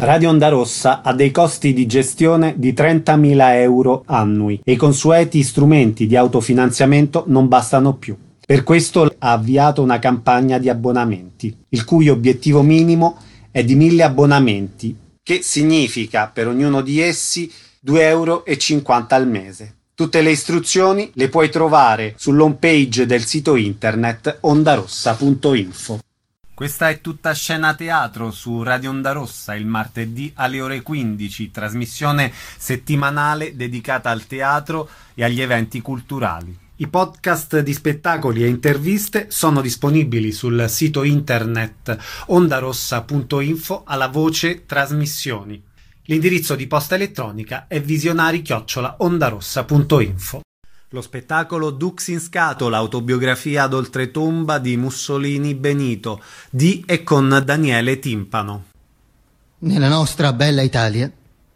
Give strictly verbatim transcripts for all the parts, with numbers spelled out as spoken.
Radio Onda Rossa ha dei costi di gestione di trentamila euro annui e i consueti strumenti di autofinanziamento non bastano più. Per questo ha avviato una campagna di abbonamenti, il cui obiettivo minimo è di mille abbonamenti, che significa per ognuno di essi due euro e cinquanta al mese. Tutte le istruzioni le puoi trovare sull'home page del sito internet ondarossa punto info. Questa è tutta scena teatro su Radio Onda Rossa il martedì alle ore quindici, trasmissione settimanale dedicata al teatro e agli eventi culturali. I podcast di spettacoli e interviste sono disponibili sul sito internet ondarossa punto info alla voce trasmissioni. L'indirizzo di posta elettronica è visionari chiocciola ondarossa punto info. Lo spettacolo Dux in scatola, autobiografia ad oltretomba di Mussolini Benito, di e con Daniele Timpano. Nella nostra bella Italia,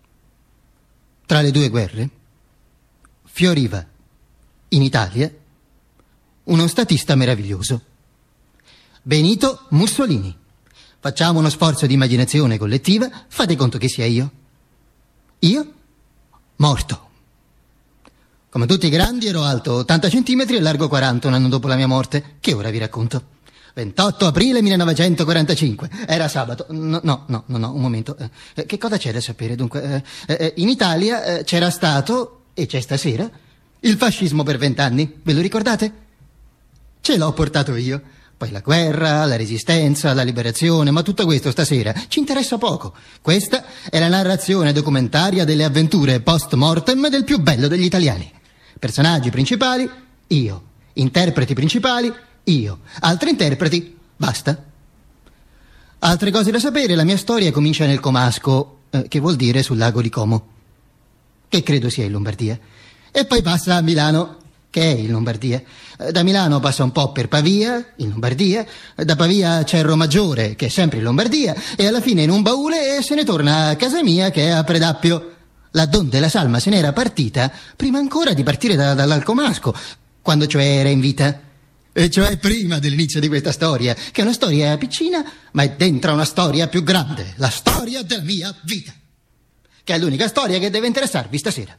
tra le due guerre, fioriva in Italia uno statista meraviglioso, Benito Mussolini. Facciamo uno sforzo di immaginazione collettiva, fate conto che sia io. Io, morto. Come tutti i grandi ero alto ottanta centimetri e largo quaranta un anno dopo la mia morte, che ora vi racconto. ventotto aprile millenovecentoquarantacinque, era sabato. No, no, no, no, no un momento. Eh, che cosa c'è da sapere? Dunque, eh, eh, in Italia eh, c'era stato, e c'è stasera, il fascismo per vent'anni. Ve lo ricordate? Ce l'ho portato io. Poi la guerra, la resistenza, la liberazione, ma tutto questo stasera ci interessa poco. Questa è la narrazione documentaria delle avventure post-mortem del più bello degli italiani. Personaggi principali, io. Interpreti principali, io. Altri interpreti, basta. Altre cose da sapere, la mia storia comincia nel Comasco, eh, che vuol dire sul lago di Como, che credo sia in Lombardia. E poi passa a Milano, che è in Lombardia. Da Milano passa un po' per Pavia, in Lombardia. Da Pavia a Cerro Maggiore, che è sempre in Lombardia. E alla fine in un baule e se ne torna a casa mia, che è a Predappio, là donde la salma se n'era partita prima ancora di partire da, dall'Alcomasco, quando cioè era in vita. E cioè prima dell'inizio di questa storia, che è una storia piccina, ma è dentro una storia più grande, la storia della mia vita, che è l'unica storia che deve interessarvi stasera.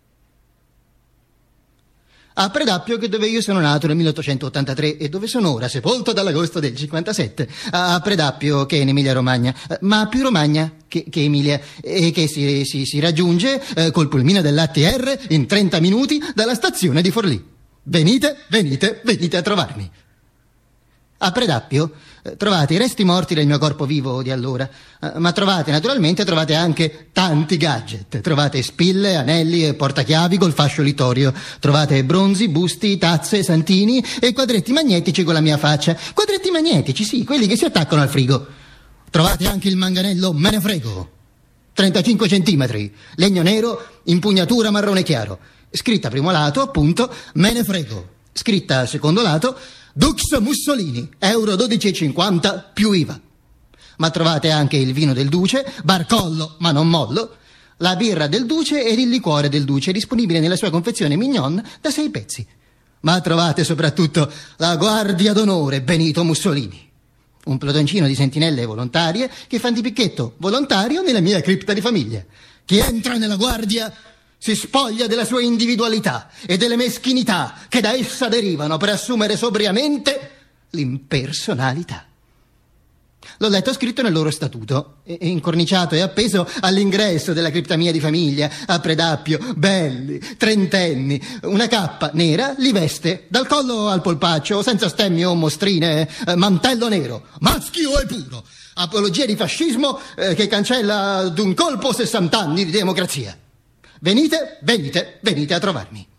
A Predappio, che dove io sono nato nel milleottocentottantatré e dove sono ora sepolto dall'agosto del cinquantasette. A Predappio, che è in Emilia Romagna, ma più Romagna che, che Emilia, e che si, si, si raggiunge eh, col pulmino dell'A T R in trenta minuti dalla stazione di Forlì. Venite, venite, venite a trovarmi. A Predappio eh, trovate i resti morti del mio corpo vivo di allora, eh, ma trovate naturalmente trovate anche tanti gadget. Trovate spille, anelli e portachiavi col fascio litorio. Trovate bronzi, busti, tazze, santini e quadretti magnetici con la mia faccia. Quadretti magnetici, sì, quelli che si attaccano al frigo. Trovate anche il manganello me ne frego, trentacinque centimetri, legno nero, impugnatura marrone chiaro. Scritta primo lato, appunto, me ne frego. Scritta secondo lato, Dux Mussolini, euro dodici e cinquanta più I V A. Ma trovate anche il vino del Duce, barcollo ma non mollo, la birra del Duce ed il liquore del Duce, disponibile nella sua confezione mignon da sei pezzi. Ma trovate soprattutto la guardia d'onore Benito Mussolini, un plutoncino di sentinelle volontarie che fanno di picchetto volontario nella mia cripta di famiglia. Chi entra nella guardia si spoglia della sua individualità e delle meschinità che da essa derivano per assumere sobriamente l'impersonalità. L'ho letto scritto nel loro statuto, e incorniciato e appeso all'ingresso della cripta mia di famiglia, a Predappio, belli, trentenni, una cappa nera li veste dal collo al polpaccio, senza stemmi o mostrine, eh, mantello nero, maschio e puro, apologia di fascismo eh, che cancella d'un colpo sessant'anni di democrazia. Venite, venite, venite a trovarmi.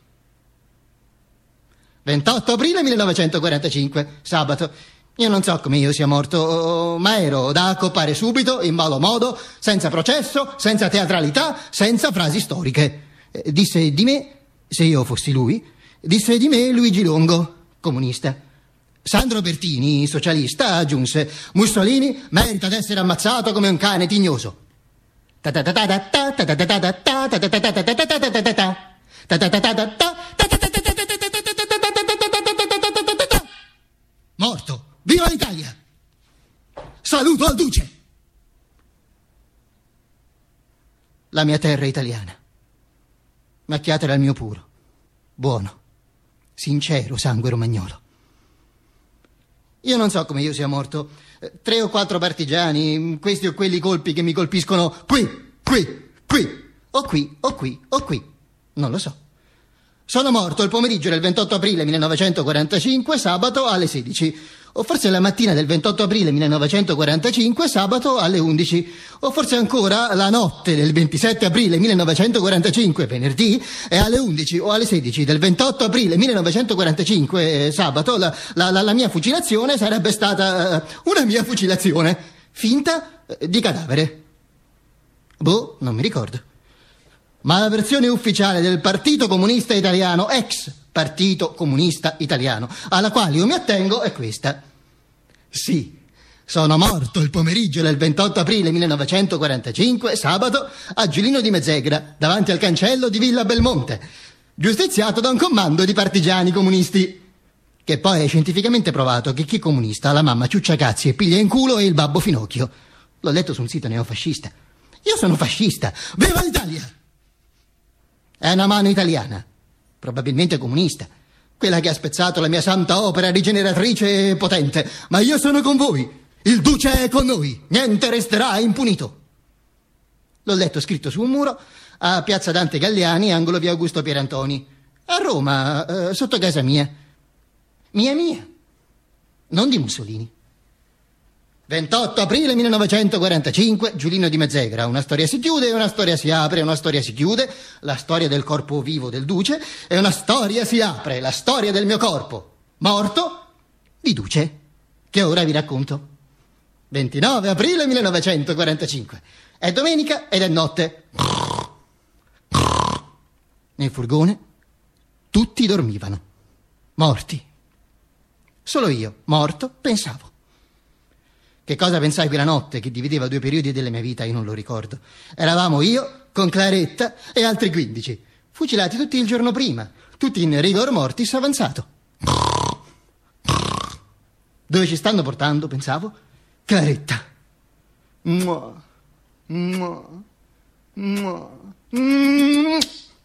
ventotto aprile millenovecentoquarantacinque, sabato. Io non so come io sia morto, ma ero da accopare subito, in malo modo, senza processo, senza teatralità, senza frasi storiche. Eh, disse di me, se io fossi lui, disse di me Luigi Longo, comunista. Sandro Bertini, socialista, aggiunse: Mussolini merita d'essere ammazzato come un cane tignoso. Morto! Viva l'Italia! Saluto al Duce! la mia terra italiana. Macchiatela al mio puro, buono, sincero sangue romagnolo. Io non so come io sia morto. Eh, tre o quattro partigiani, questi o quelli colpi che mi colpiscono qui, qui, qui, o qui, o qui, o qui. Non lo so. Sono morto il pomeriggio del ventotto aprile millenovecentoquarantacinque, sabato alle sedici. O forse la mattina del ventotto aprile millenovecentoquarantacinque, sabato alle undici. O forse ancora la notte del ventisette aprile millenovecentoquarantacinque, venerdì, e alle undici o alle sedici del ventotto aprile millenovecentoquarantacinque, sabato, la, la, la, la mia fucilazione sarebbe stata uh, una mia fucilazione finta uh, di cadavere. Boh, non mi ricordo. Ma la versione ufficiale del Partito Comunista Italiano, ex Partito Comunista Italiano, alla quale io mi attengo, è questa. Sì, sono morto il pomeriggio del ventotto aprile millenovecentoquarantacinque, sabato, a Giulino di Mezzegra, davanti al cancello di Villa Belmonte, giustiziato da un comando di partigiani comunisti. Che poi è scientificamente provato che chi comunista ha la mamma ciucciacazzi e piglia in culo e il babbo Finocchio. L'ho letto su un sito neofascista. Io sono fascista. Viva l'Italia! È una mano italiana, probabilmente comunista, quella che ha spezzato la mia santa opera rigeneratrice e potente. Ma io sono con voi, il duce è con noi, niente resterà impunito. L'ho letto scritto su un muro a Piazza Dante Galliani, angolo via Augusto Pierantoni, a Roma, eh, sotto casa mia. Mia mia, non di Mussolini. ventotto aprile millenovecentoquarantacinque, Giulino di Mezzegra, una storia si chiude, una storia si apre, una storia si chiude, la storia del corpo vivo del duce, e una storia si apre, la storia del mio corpo, morto, di duce, che ora vi racconto. ventinove aprile millenovecentoquarantacinque, è domenica ed è notte. Nel furgone tutti dormivano, morti. Solo io, morto, pensavo. Che cosa pensai quella notte che divideva due periodi della mia vita io non lo ricordo. Eravamo io con Claretta e altri quindici, fucilati tutti il giorno prima, tutti in rigor mortis avanzato. Dove ci stanno portando, pensavo? Claretta. Mua, mua, mua, mua.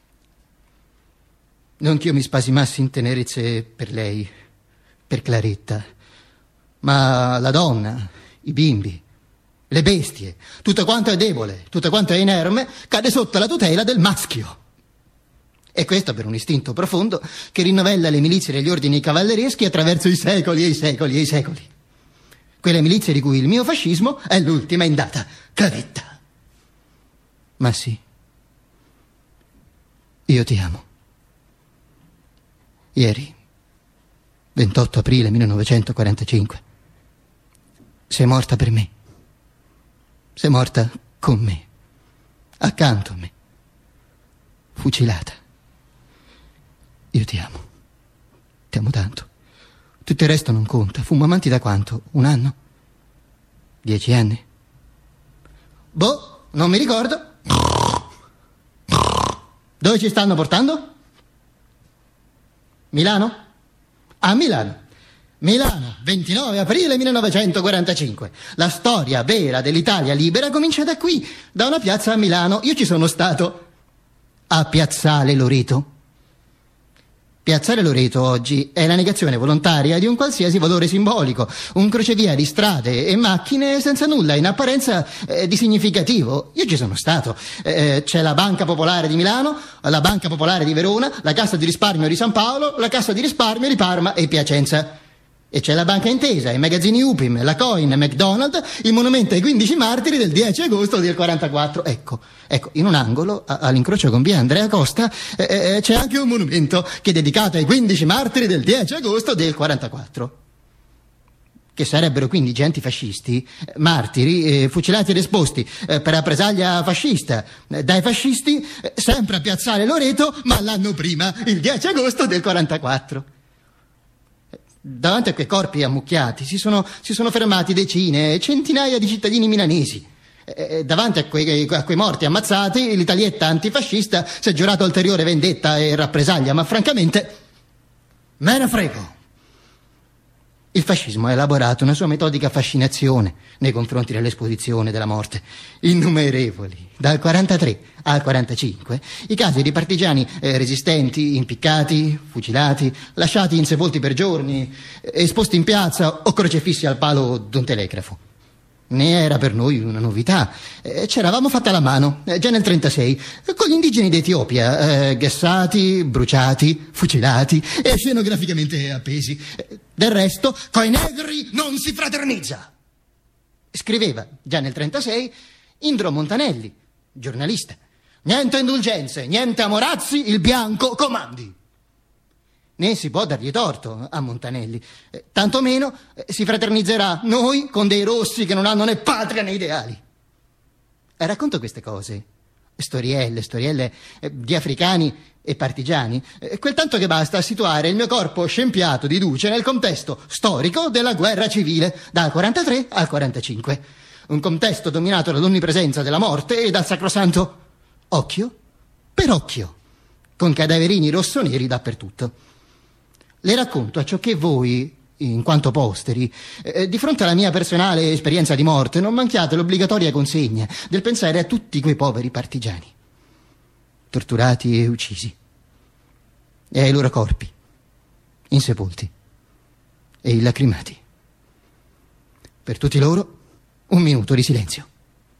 Non che io mi spasimassi in tenerezze per lei, per Claretta, ma la donna, i bimbi, le bestie, tutto quanto è debole, tutto quanto è inerme, cade sotto la tutela del maschio. E questo per un istinto profondo che rinnovella le milizie degli ordini cavallereschi attraverso i secoli e i secoli e i secoli. Quelle milizie di cui il mio fascismo è l'ultima in data, Claretta. Ma sì, io ti amo. Ieri, ventotto aprile millenovecentoquarantacinque, sei morta per me, sei morta con me, accanto a me, fucilata. Io ti amo, ti amo tanto. Tutto il resto non conta. Fummo amanti da quanto? Un anno? Dieci anni? Boh, non mi ricordo. Dove ci stanno portando? Milano? A Milano. Milano, ventinove aprile millenovecentoquarantacinque. La storia vera dell'Italia libera comincia da qui, da una piazza a Milano. Io ci sono stato a Piazzale Loreto. Piazzale Loreto oggi è la negazione volontaria di un qualsiasi valore simbolico, un crocevia di strade e macchine senza nulla in apparenza eh, di significativo. Io ci sono stato. Eh, c'è la Banca Popolare di Milano, la Banca Popolare di Verona, la Cassa di Risparmio di San Paolo, la Cassa di Risparmio di Parma e Piacenza. E c'è la Banca Intesa, i magazzini Upim, la Coin, McDonald's, il monumento ai quindici martiri del dieci agosto del quarantaquattro. Ecco, ecco, in un angolo, a, all'incrocio con via Andrea Costa, eh, eh, c'è anche un monumento che è dedicato ai quindici martiri del dieci agosto del quarantaquattro. Che sarebbero quindi genti fascisti, martiri, eh, fucilati ed esposti eh, per rappresaglia fascista eh, dai fascisti, eh, sempre a Piazzale Loreto, ma l'anno prima, il dieci agosto del quarantaquattro. Davanti a quei corpi ammucchiati si sono, si sono fermati decine, centinaia di cittadini milanesi. Eh, davanti a quei, a quei morti ammazzati, l'Italietta antifascista si è giurato ulteriore vendetta e rappresaglia, ma francamente me ne frego. Il fascismo ha elaborato una sua metodica fascinazione nei confronti dell'esposizione della morte. Innumerevoli, dal quarantatré al quarantacinque, i casi di partigiani eh, resistenti, impiccati, fucilati, lasciati insepolti per giorni, eh, esposti in piazza o crocefissi al palo d'un telegrafo. Ne era per noi una novità. Eh, c'eravamo fatta la mano, eh, già nel trentasei, eh, con gli indigeni d'Etiopia, eh, gassati, bruciati, fucilati e scenograficamente appesi. Eh, del resto, coi negri non si fraternizza. Scriveva, già nel trentasei, Indro Montanelli, giornalista. Niente indulgenze, niente amorazzi, il bianco comandi. Né si può dargli torto a Montanelli, eh, tantomeno eh, si fraternizzerà noi con dei rossi che non hanno né patria né ideali. E racconto queste cose, storielle, storielle eh, di africani e partigiani, eh, quel tanto che basta a situare il mio corpo scempiato di duce nel contesto storico della guerra civile dal quarantatré al quarantacinque. Un contesto dominato dall'onnipresenza della morte e dal sacrosanto occhio per occhio, con cadaverini rossoneri dappertutto. Le racconto a ciò che voi, in quanto posteri, eh, di fronte alla mia personale esperienza di morte, non manchiate l'obbligatoria consegna del pensare a tutti quei poveri partigiani, torturati e uccisi, e ai loro corpi, insepolti e illacrimati. Per tutti loro, un minuto di silenzio.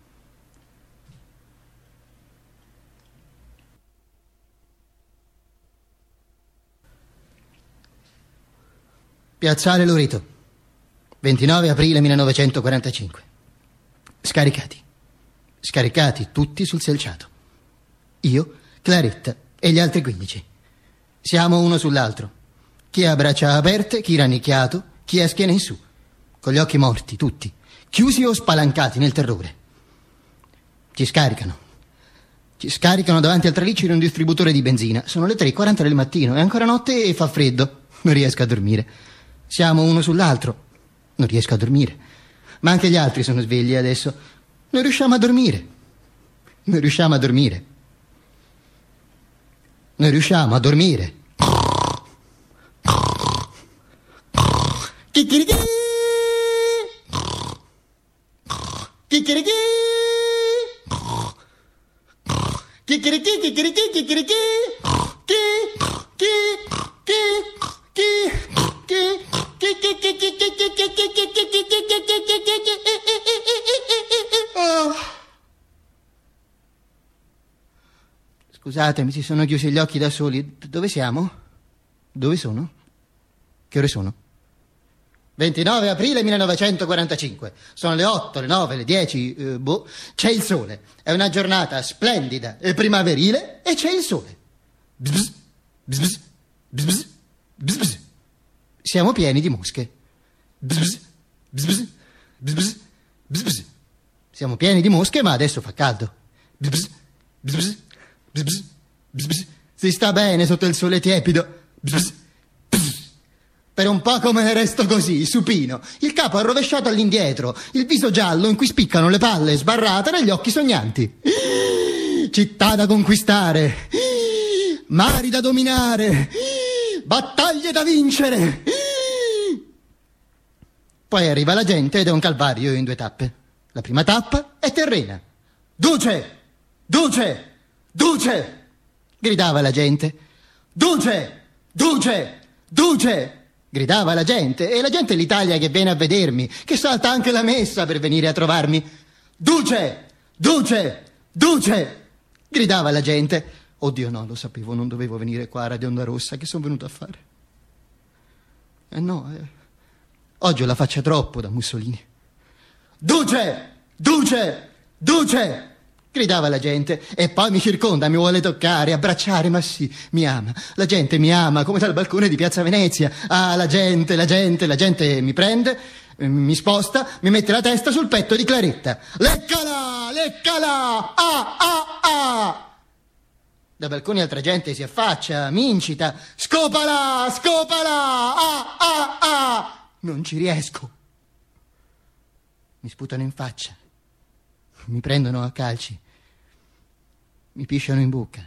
Piazzale Loreto, ventinove aprile millenovecentoquarantacinque. Scaricati. Scaricati tutti sul selciato. Io, Claretta e gli altri quindici. Siamo uno sull'altro. Chi ha braccia aperte, chi rannicchiato, chi a schiena in su. Con gli occhi morti, tutti. Chiusi o spalancati nel terrore. Ci scaricano. Ci scaricano davanti al traliccio di un distributore di benzina. Sono le tre e quaranta del mattino, è ancora notte e fa freddo. Non riesco a dormire. Siamo uno sull'altro. Non riesco a dormire. Ma anche gli altri sono svegli adesso. Non riusciamo a dormire. Non riusciamo a dormire. Non riusciamo a dormire. Chicchirichì! Chicchirichì! Chicchirichì, chicchirichì, chicchirichì! Chi? Chi? Chi? Chi? Scusatemi, si sono chiusi gli occhi da soli. Dove siamo? Dove sono? Che ore sono? ventinove aprile millenovecentoquarantacinque. Sono le otto, le nove, le dieci, eh, boh. C'è il sole. È una giornata splendida e primaverile e c'è il sole. Bzz, bzz, bzz, bzz, bzz, bzz. Siamo pieni di mosche. Bzz, bzz, bzz, bzz, bzz, bzz. Siamo pieni di mosche, ma adesso fa caldo. Bzz, bzz, bzz, bzz, bzz, bzz, bzz. Si sta bene sotto il sole tiepido. Bzz, bzz. Per un poco me ne resto così, supino, il capo arrovesciato all'indietro, il viso giallo in cui spiccano le palle sbarrate negli occhi sognanti. Città da conquistare, mari da dominare, battaglie da vincere. Poi arriva la gente ed è un calvario in due tappe. La prima tappa è terrena. Duce! Duce! Duce! Gridava la gente. Duce! Duce! Duce! Gridava la gente, e la gente è l'Italia che viene a vedermi, che salta anche la messa per venire a trovarmi. Duce! Duce! Duce! Gridava la gente. Oddio no, lo sapevo, non dovevo venire qua a Radio Onda Rossa, che sono venuto a fare? Eh no, eh. Oggi ho la faccia troppo da Mussolini. Duce! Duce! Duce! Gridava la gente, e poi mi circonda, mi vuole toccare, abbracciare, ma sì, mi ama. La gente mi ama, come dal balcone di Piazza Venezia. Ah, la gente, la gente, la gente mi prende, mi sposta, mi mette la testa sul petto di Claretta. Leccala! Leccala! Ah, ah, ah! Da balconi altra gente si affaccia, mi incita. Scopala! Scopala! Ah, ah, ah! Non ci riesco. Mi sputano in faccia. Mi prendono a calci. Mi pisciano in bocca.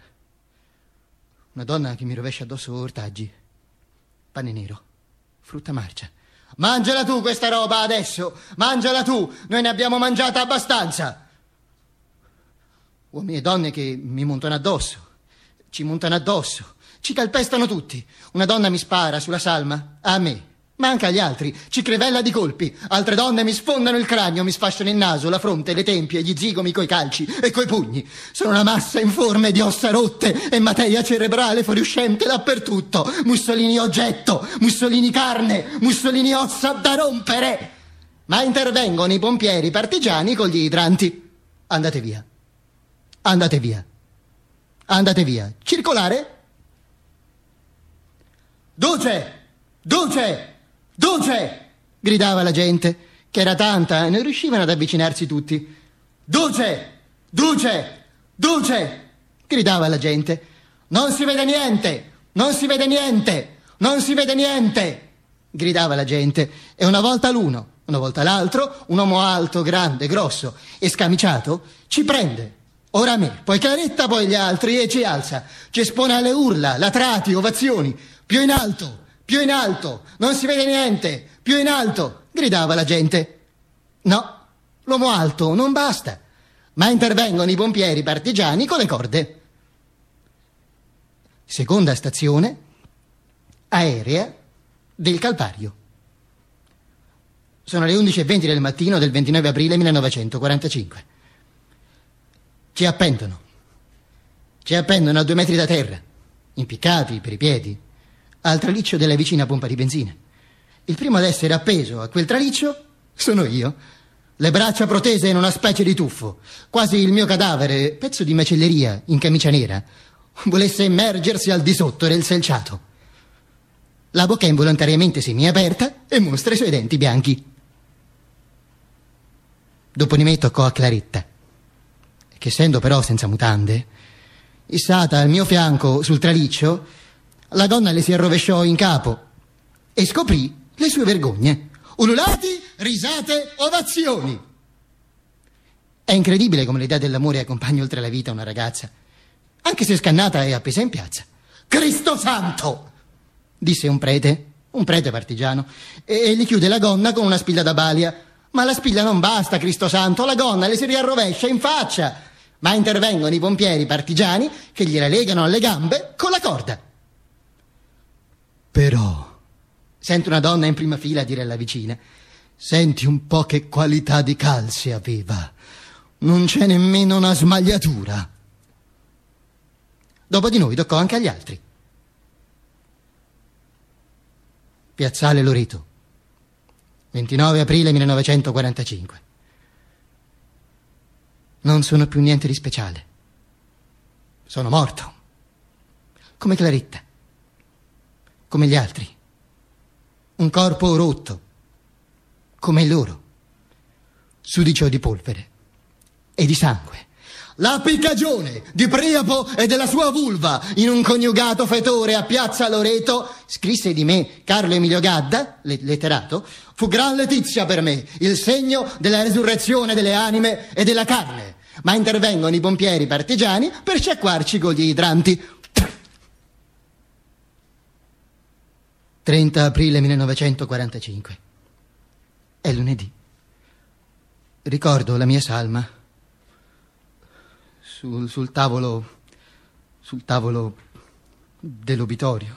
Una donna che mi rovescia addosso ortaggi. Pane nero. Frutta marcia. Mangiala tu questa roba adesso, mangiala tu, noi ne abbiamo mangiata abbastanza. Uomini e donne che mi montano addosso, ci montano addosso, ci calpestano tutti. Una donna mi spara sulla salma, a me, ma anche agli altri, ci crivella di colpi. Altre donne mi sfondano il cranio, mi sfasciano il naso, la fronte, le tempie, gli zigomi coi calci e coi pugni. Sono una massa informe di ossa rotte e materia cerebrale fuoriuscente dappertutto. Mussolini oggetto, Mussolini carne, Mussolini ossa da rompere. Ma intervengono i pompieri partigiani con gli idranti. Andate via. Andate via. Andate via. Circolare? Duce! Duce! Duce! Gridava la gente, che era tanta e non riuscivano ad avvicinarsi tutti. Duce! Duce! Duce! Gridava la gente. Non si vede niente! Non si vede niente! Non si vede niente! Gridava la gente. E una volta l'uno, una volta l'altro, un uomo alto, grande, grosso e scamiciato ci prende. Ora me, poi Claretta, poi gli altri, e ci alza. Ci espone alle urla, latrati, ovazioni. Più in alto, più in alto, non si vede niente, più in alto, gridava la gente. No, l'uomo alto non basta, ma intervengono i pompieri partigiani con le corde. Seconda stazione, aerea del Calvario. Sono le undici e venti del mattino del ventinove aprile millenovecentoquarantacinque. Ci appendono. Ci appendono a due metri da terra, impiccati per i piedi, al traliccio della vicina pompa di benzina. Il primo ad essere appeso a quel traliccio sono io, le braccia protese in una specie di tuffo, quasi il mio cadavere, pezzo di macelleria in camicia nera, volesse immergersi al di sotto del selciato. La bocca involontariamente semiaperta e mostra i suoi denti bianchi. Dopo di me toccò a Claretta, che essendo però senza mutande, issata al mio fianco sul traliccio, la donna le si arrovesciò in capo e scoprì le sue vergogne. Ululati, risate, ovazioni. È incredibile come l'idea dell'amore accompagni oltre la vita una ragazza, anche se scannata e appesa in piazza. Cristo santo! Disse un prete, un prete partigiano, e gli chiude la gonna con una spilla da balia. Ma la spilla non basta, Cristo santo, la gonna le si riarrovescia in faccia. Ma intervengono i pompieri partigiani che gliela legano alle gambe con la corda. Però, sento una donna in prima fila dire alla vicina, senti un po' che qualità di calze aveva. Non c'è nemmeno una smagliatura. Dopo di noi toccò anche agli altri. Piazzale Loreto, ventinove aprile millenovecentoquarantacinque. Non sono più niente di speciale. Sono morto. Come Claretta. Come gli altri. Un corpo rotto. Come loro. Sudicio di polvere. E di sangue. La piccagione di Priapo e della sua vulva in un coniugato fetore a Piazza Loreto, scrisse di me Carlo Emilio Gadda, letterato, fu gran letizia per me, il segno della resurrezione delle anime e della carne. Ma intervengono i pompieri partigiani per sciacquarci con gli idranti. trenta aprile millenovecentoquarantacinque. È lunedì. Ricordo la mia salma sul, sul tavolo sul tavolo dell'obitorio,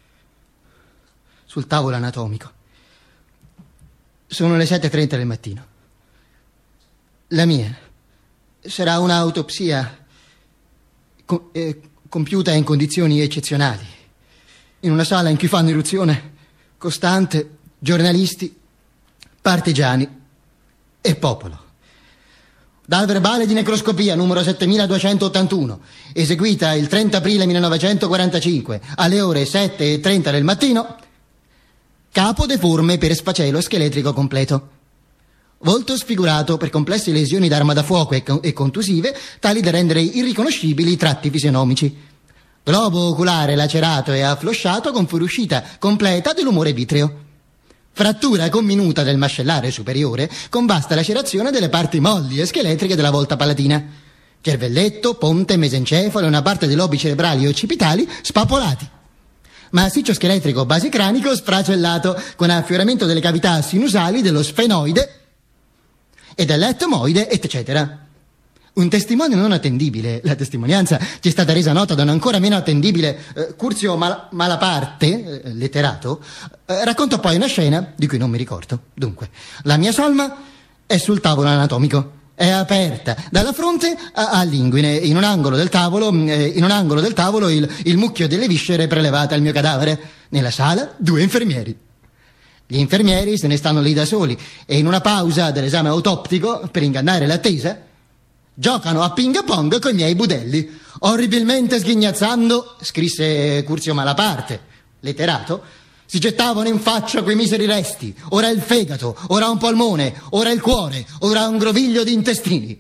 sul tavolo anatomico. Sono le sette e trenta del mattino. La mia sarà un'autopsia co- eh, compiuta in condizioni eccezionali, in una sala in cui fanno irruzione costante giornalisti, partigiani e popolo. Dal verbale di necroscopia numero settemiladuecentottantuno, eseguita il trenta aprile millenovecentoquarantacinque alle ore sette e trenta del mattino, capo deforme per sfacelo scheletrico completo, volto sfigurato per complesse lesioni d'arma da fuoco e, con- e contusive, tali da rendere irriconoscibili i tratti fisionomici, globo oculare lacerato e afflosciato con fuoriuscita completa dell'umore vitreo, frattura comminuta del mascellare superiore con vasta lacerazione delle parti molli e scheletriche della volta palatina, cervelletto, ponte, mesencefalo e una parte dei lobi cerebrali e occipitali spapolati. massiccio scheletrico basicranico sfracellato con affioramento delle cavità sinusali dello sfenoide e dell'etmoide, eccetera. Un testimone non attendibile, la testimonianza ci è stata resa nota da un ancora meno attendibile eh, Curzio Mal- Malaparte, eh, letterato, eh, racconta poi una scena di cui non mi ricordo. Dunque, la mia salma è sul tavolo anatomico, è aperta dalla fronte a- all'inguine, in un angolo del tavolo, eh, in un angolo del tavolo il, il mucchio delle viscere prelevate al mio cadavere. Nella sala, due infermieri. Gli infermieri se ne stanno lì da soli e in una pausa dell'esame autoptico, per ingannare l'attesa, giocano a ping pong coi miei budelli. Orribilmente sghignazzando, scrisse Curzio Malaparte, letterato, si gettavano in faccia quei miseri resti, ora il fegato, ora un polmone, ora il cuore, ora un groviglio di intestini.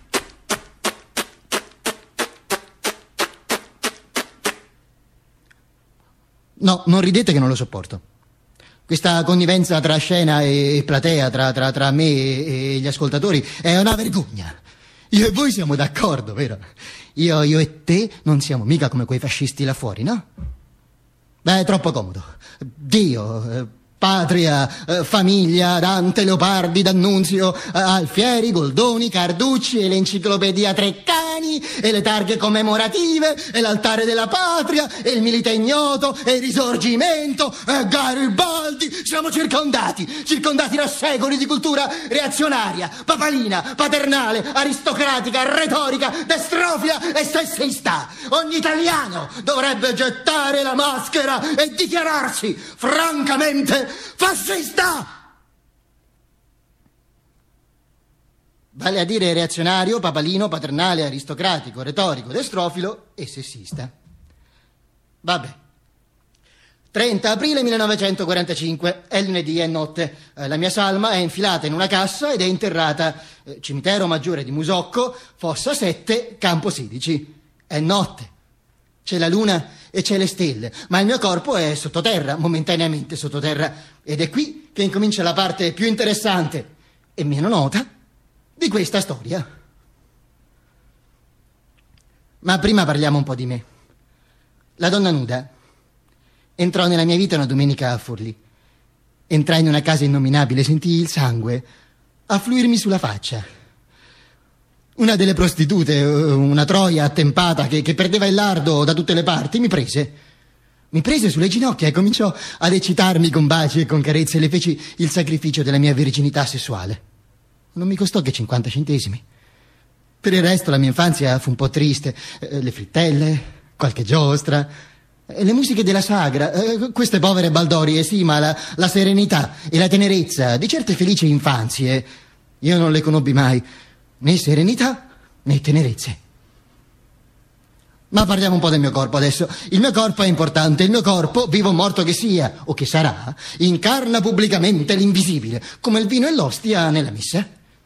No, non ridete che non lo sopporto. Questa connivenza tra scena e platea, tra, tra, tra me e gli ascoltatori, è una vergogna. Io e voi siamo d'accordo, vero? Io, io e te non siamo mica come quei fascisti là fuori, no? Beh, è troppo comodo. Dio, eh, patria, eh, famiglia, Dante, Leopardi, D'Annunzio, eh, Alfieri, Goldoni, Carducci e l'enciclopedia Treccani e le targhe commemorative e l'altare della patria e il milite ignoto e il risorgimento e Garibaldi. Siamo circondati, circondati da secoli di cultura reazionaria, papalina, paternale, aristocratica, retorica, destrofia e sessista. Ogni italiano dovrebbe gettare la maschera e dichiararsi francamente fascista! Vale a dire reazionario, papalino, paternale, aristocratico, retorico, destrofilo e sessista. Vabbè. trenta aprile millenovecentoquarantacinque, è lunedì, è notte. Eh, la mia salma è infilata in una cassa ed è interrata. Eh, cimitero Maggiore di Musocco, fossa sette, campo sedici. È notte. C'è la luna e c'è le stelle, ma il mio corpo è sottoterra, momentaneamente sottoterra. Ed è qui che incomincia la parte più interessante e meno nota di questa storia. Ma prima parliamo un po' di me. La donna nuda entrò nella mia vita una domenica a Forlì. Entrai in una casa innominabile, sentii il sangue affluirmi sulla faccia. Una delle prostitute, una troia attempata che, che perdeva il lardo da tutte le parti, mi prese. Mi prese sulle ginocchia e cominciò ad eccitarmi con baci e con carezze e le feci il sacrificio della mia virginità sessuale. Non mi costò che cinquanta centesimi. Per il resto la mia infanzia fu un po' triste. Eh, le frittelle, qualche giostra, eh, le musiche della sagra, eh, queste povere baldorie, sì, ma la, la serenità e la tenerezza di certe felici infanzie io non le conobbi mai. Né serenità, né tenerezze. Ma parliamo un po' del mio corpo adesso. Il mio corpo è importante. Il mio corpo, vivo o morto che sia, o che sarà, incarna pubblicamente l'invisibile, come il vino e l'ostia nella messa.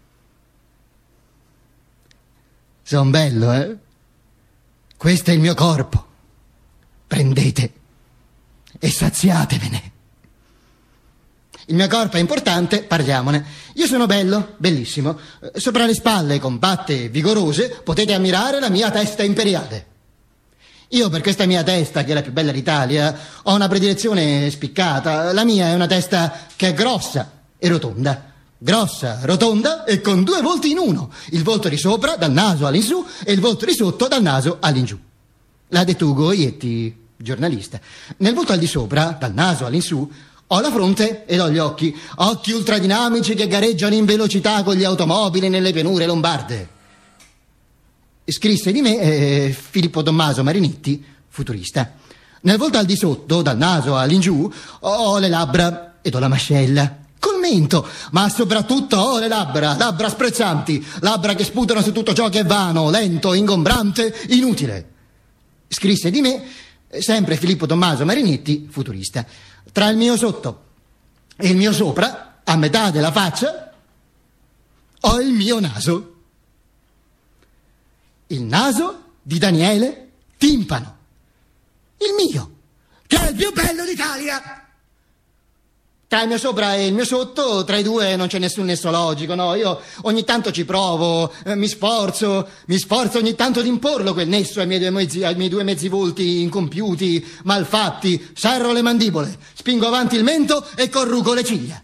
Son bello, eh? Questo è il mio corpo. Prendete e saziatevene. Il mio corpo è importante, parliamone. Io sono bello, bellissimo. Sopra le spalle, compatte e vigorose, potete ammirare la mia testa imperiale. Io per questa mia testa, che è la più bella d'Italia, ho una predilezione spiccata. La mia è una testa che è grossa e rotonda. Grossa, rotonda e con due volti in uno. Il volto di sopra, dal naso all'insù, e il volto di sotto, dal naso all'ingiù. L'ha detto Ugo Ietti, giornalista. Nel volto al di sopra, dal naso all'insù, ho la fronte ed ho gli occhi, occhi ultradinamici che gareggiano in velocità con gli automobili nelle pianure lombarde. Scrisse di me eh, Filippo Tommaso Marinetti, futurista. Nel volto al di sotto, dal naso all'ingiù, ho le labbra ed ho la mascella. Col mento, ma soprattutto ho le labbra, labbra sprezzanti, labbra che sputano su tutto ciò che è vano, lento, ingombrante, inutile. Scrisse di me sempre Filippo Tommaso Marinetti, futurista. Tra il mio sotto e il mio sopra, a metà della faccia, ho il mio naso. Il naso di Daniele Timpano. Il mio, che è il più bello d'Italia. Tra il mio sopra e il mio sotto, tra i due non c'è nessun nesso logico, no? Io ogni tanto ci provo, eh, mi sforzo, mi sforzo ogni tanto di imporlo quel nesso ai miei due mezzi, ai miei due mezzi volti incompiuti, malfatti, serro le mandibole, spingo avanti il mento e corruco le ciglia.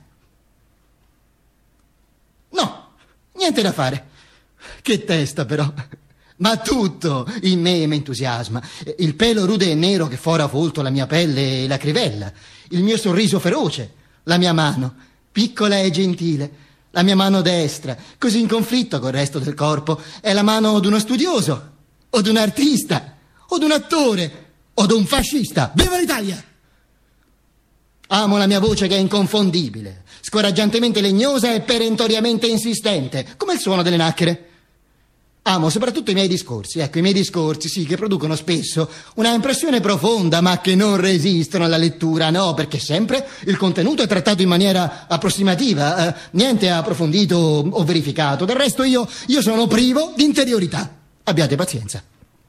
No, niente da fare. Che testa però. Ma tutto in me mi entusiasma. Il pelo rude e nero che fora folto la mia pelle e la crivella, il mio sorriso feroce, la mia mano, piccola e gentile, la mia mano destra, così in conflitto col resto del corpo, è la mano d'uno studioso, o d'un artista, o d'un attore, o d'un fascista. Viva l'Italia! Amo la mia voce che è inconfondibile, scoraggiantemente legnosa e perentoriamente insistente, come il suono delle nacchere. Amo soprattutto i miei discorsi, ecco, i miei discorsi, sì, che producono spesso una impressione profonda, ma che non resistono alla lettura, no, perché sempre il contenuto è trattato in maniera approssimativa, eh, niente approfondito o verificato. Del resto io, io sono privo di interiorità. Abbiate pazienza.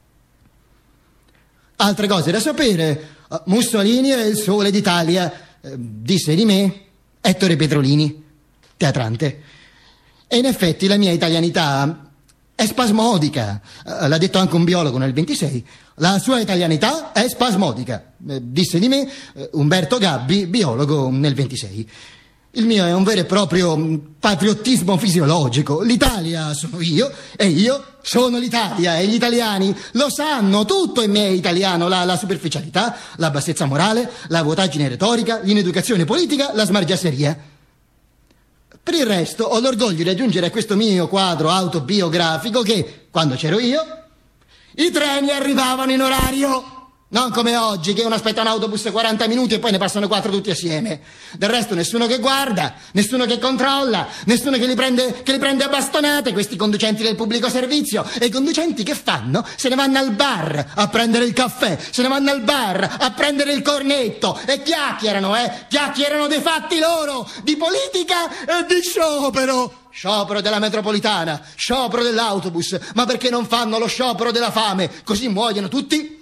Altre cose da sapere. Mussolini è il sole d'Italia, eh, disse di me Ettore Petrolini, teatrante. E in effetti la mia italianità è spasmodica, uh, l'ha detto anche un biologo nel ventisei, la sua italianità è spasmodica, eh, disse di me uh, Umberto Gabbi, biologo nel ventisei. Il mio è un vero e proprio um, patriottismo fisiologico, l'Italia sono io e io sono l'Italia e gli italiani lo sanno, tutto in me è italiano, la, la superficialità, la bassezza morale, la vuotaggine retorica, l'ineducazione politica, la smargiasseria. Per il resto ho l'orgoglio di aggiungere a questo mio quadro autobiografico che, quando c'ero io, i treni arrivavano in orario. Non come oggi, che uno aspetta un autobus quaranta minuti e poi ne passano quattro tutti assieme. Del resto nessuno che guarda, nessuno che controlla, nessuno che li prende, che li prende a bastonate, questi conducenti del pubblico servizio. E i conducenti che fanno? Se ne vanno al bar a prendere il caffè, se ne vanno al bar a prendere il cornetto e chiacchierano, eh? Chiacchierano dei fatti loro, di politica e di sciopero. Sciopero della metropolitana, sciopero dell'autobus, ma perché non fanno lo sciopero della fame? Così muoiono tutti?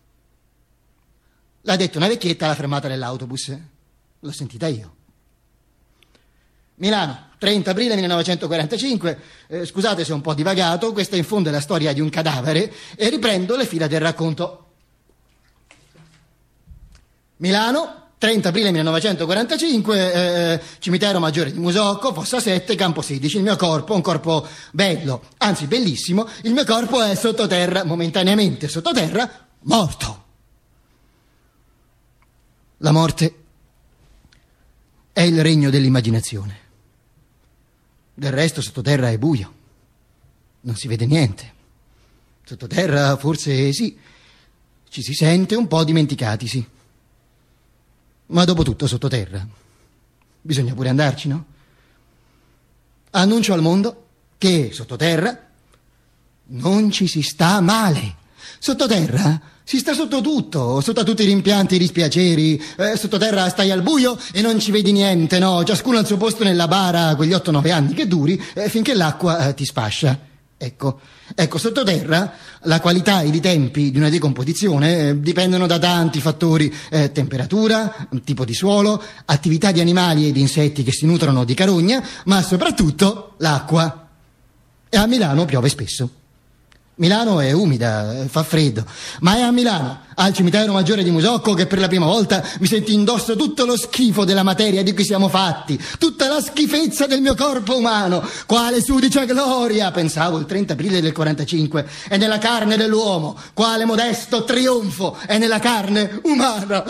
L'ha detto una vecchietta alla fermata dell'autobus. L'ho sentita io. Milano, trenta aprile millenovecentoquarantacinque. Eh, scusate se ho un po' divagato, questa in fondo è la storia di un cadavere e riprendo le fila del racconto. Milano, trenta aprile millenovecentoquarantacinque, eh, cimitero maggiore di Musocco, fossa sette, campo sedici. Il mio corpo, un corpo bello, anzi bellissimo, il mio corpo è sottoterra, momentaneamente sottoterra, morto. La morte è il regno dell'immaginazione. Del resto sottoterra è buio, non si vede niente. Sottoterra forse sì, ci si sente un po' dimenticati, sì. Ma dopo tutto sottoterra bisogna pure andarci, no? Annuncio al mondo che sottoterra non ci si sta male. Sottoterra si sta sotto tutto, sotto tutti i rimpianti e i dispiaceri. Eh, sottoterra stai al buio e non ci vedi niente, no? Ciascuno al suo posto nella bara, quegli otto nove anni che duri, eh, finché l'acqua eh, ti sfascia. Ecco, ecco, sottoterra la qualità e i tempi di una decomposizione eh, dipendono da tanti fattori, eh, temperatura, tipo di suolo, attività di animali e di insetti che si nutrono di carogna, ma soprattutto l'acqua. E a Milano piove spesso. Milano è umida, fa freddo, ma è a Milano, al cimitero maggiore di Musocco, che per la prima volta mi senti indosso tutto lo schifo della materia di cui siamo fatti, tutta la schifezza del mio corpo umano. Quale sudicia gloria, pensavo il trenta aprile del quarantacinque, è nella carne dell'uomo, quale modesto trionfo è nella carne umana.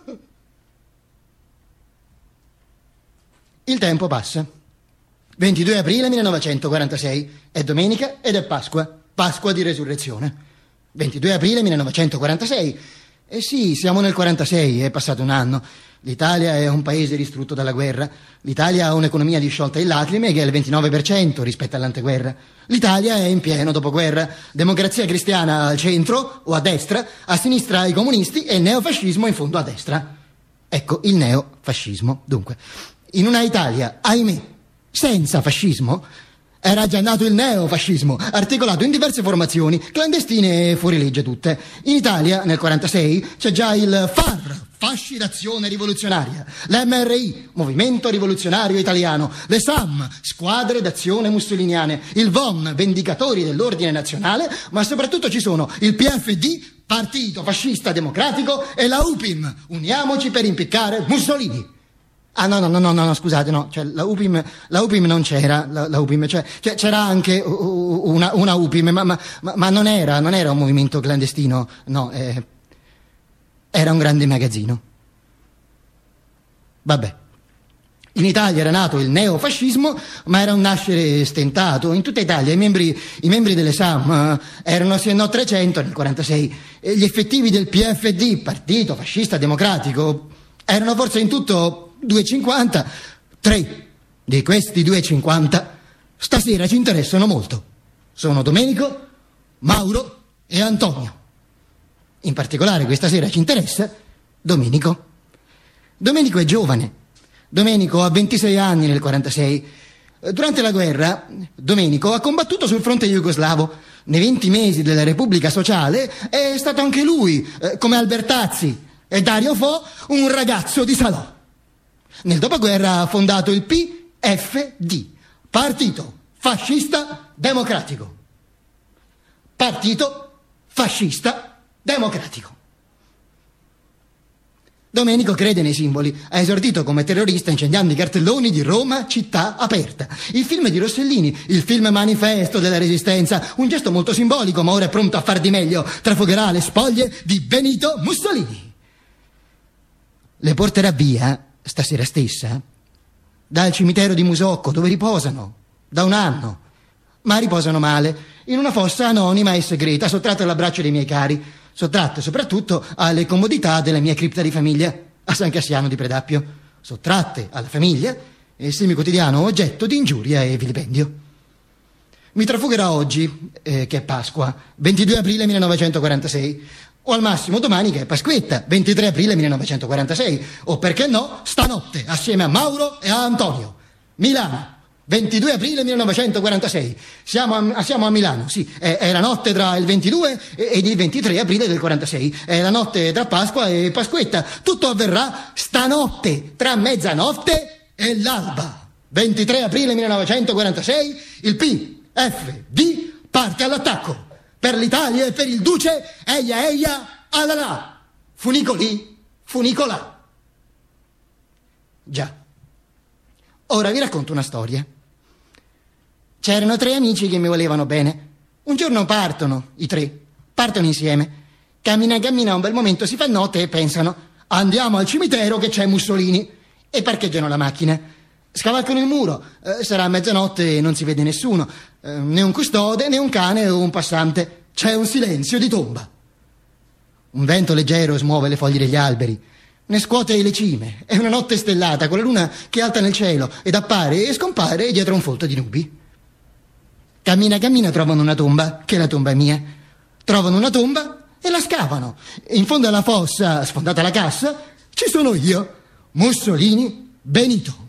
Il tempo passa. ventidue aprile millenovecentoquarantasei, è domenica ed è Pasqua. Pasqua di Resurrezione. ventidue aprile millenovecentoquarantasei. Eh sì, siamo nel quarantasei, è passato un anno. L'Italia è un paese distrutto dalla guerra. L'Italia ha un'economia disciolta in lacrime che è il ventinove per cento rispetto all'anteguerra. L'Italia è in pieno dopoguerra. Democrazia cristiana al centro o a destra, a sinistra i comunisti e il neofascismo in fondo a destra. Ecco, il neofascismo. Dunque, in una Italia, ahimè, senza fascismo, era già nato il neofascismo, articolato in diverse formazioni, clandestine e fuorilegge tutte. In Italia, nel quarantasei, c'è già il far Fasci d'Azione Rivoluzionaria, l'M R I, Movimento Rivoluzionario Italiano, le S A M, Squadre d'Azione Mussoliniane, il V O N, Vendicatori dell'Ordine Nazionale, ma soprattutto ci sono il P F D, Partito Fascista Democratico, e la U P I M, Uniamoci per impiccare Mussolini. Ah no, no, no, no, no, scusate, no, cioè la U P I M, la U P I M non c'era, la, la U P I M, cioè, cioè c'era anche una, una U P I M, ma, ma, ma, ma non era, non era un movimento clandestino, no, eh, era un grande magazzino. Vabbè. In Italia era nato il neofascismo, ma era un nascere stentato. In tutta Italia i membri, i membri delle S A M eh, erano sì e no trecento nel quarantasei, e gli effettivi del P F D, Partito Fascista Democratico, erano forse in tutto duecentocinquanta. Tre di questi duecentocinquanta stasera ci interessano molto. Sono Domenico, Mauro e Antonio. In particolare questa sera ci interessa Domenico. Domenico è giovane. Domenico ha ventisei anni nel quarantasei. Durante la guerra Domenico ha combattuto sul fronte jugoslavo. Nei venti mesi della Repubblica Sociale è stato anche lui, eh, come Albertazzi e Dario Fo, un ragazzo di Salò. Nel dopoguerra ha fondato il P F D, Partito Fascista Democratico. Partito Fascista Democratico. Domenico crede nei simboli. Ha esordito come terrorista incendiando i cartelloni di Roma città aperta. Il film di Rossellini, il film manifesto della Resistenza, un gesto molto simbolico, ma ora è pronto a far di meglio. Trafugherà le spoglie di Benito Mussolini. Le porterà via stasera stessa dal cimitero di Musocco, dove riposano da un anno, ma riposano male, in una fossa anonima e segreta, sottratta all'abbraccio dei miei cari, sottratte soprattutto alle comodità della mia cripta di famiglia a San Cassiano di Predappio, sottratte alla famiglia e semiquotidiano oggetto di ingiuria e vilipendio. Mi trafugherà oggi, eh, che è Pasqua, ventidue aprile millenovecentoquarantasei, o al massimo domani, che è Pasquetta, ventitré aprile millenovecentoquarantasei, o perché no, stanotte, assieme a Mauro e a Antonio. Milano, ventidue aprile millenovecentoquarantasei. Siamo a, siamo a Milano, sì, è, è la notte tra il ventidue ed il ventitré aprile del quarantasei, è la notte tra Pasqua e Pasquetta. Tutto avverrà stanotte, tra mezzanotte e l'alba. ventitré aprile millenovecentoquarantasei, il P F D parte all'attacco. Per l'Italia e per il Duce, eia eia, alala, funicoli, funicola. Già. Ora vi racconto una storia. C'erano tre amici che mi volevano bene. Un giorno partono, i tre, partono insieme. Cammina, cammina, un bel momento si fa notte e pensano: andiamo al cimitero che c'è Mussolini. E parcheggiano la macchina. Scavalcano il muro, eh, sarà mezzanotte e non si vede nessuno, eh, né un custode, né un cane o un passante. C'è un silenzio di tomba. Un vento leggero smuove le foglie degli alberi, ne scuote le cime. È una notte stellata con la luna che alta nel cielo ed appare e scompare dietro un folto di nubi. Cammina, cammina, trovano una tomba, che la tomba è mia. Trovano una tomba e la scavano. In fondo alla fossa, sfondata la cassa, ci sono io, Mussolini Benito.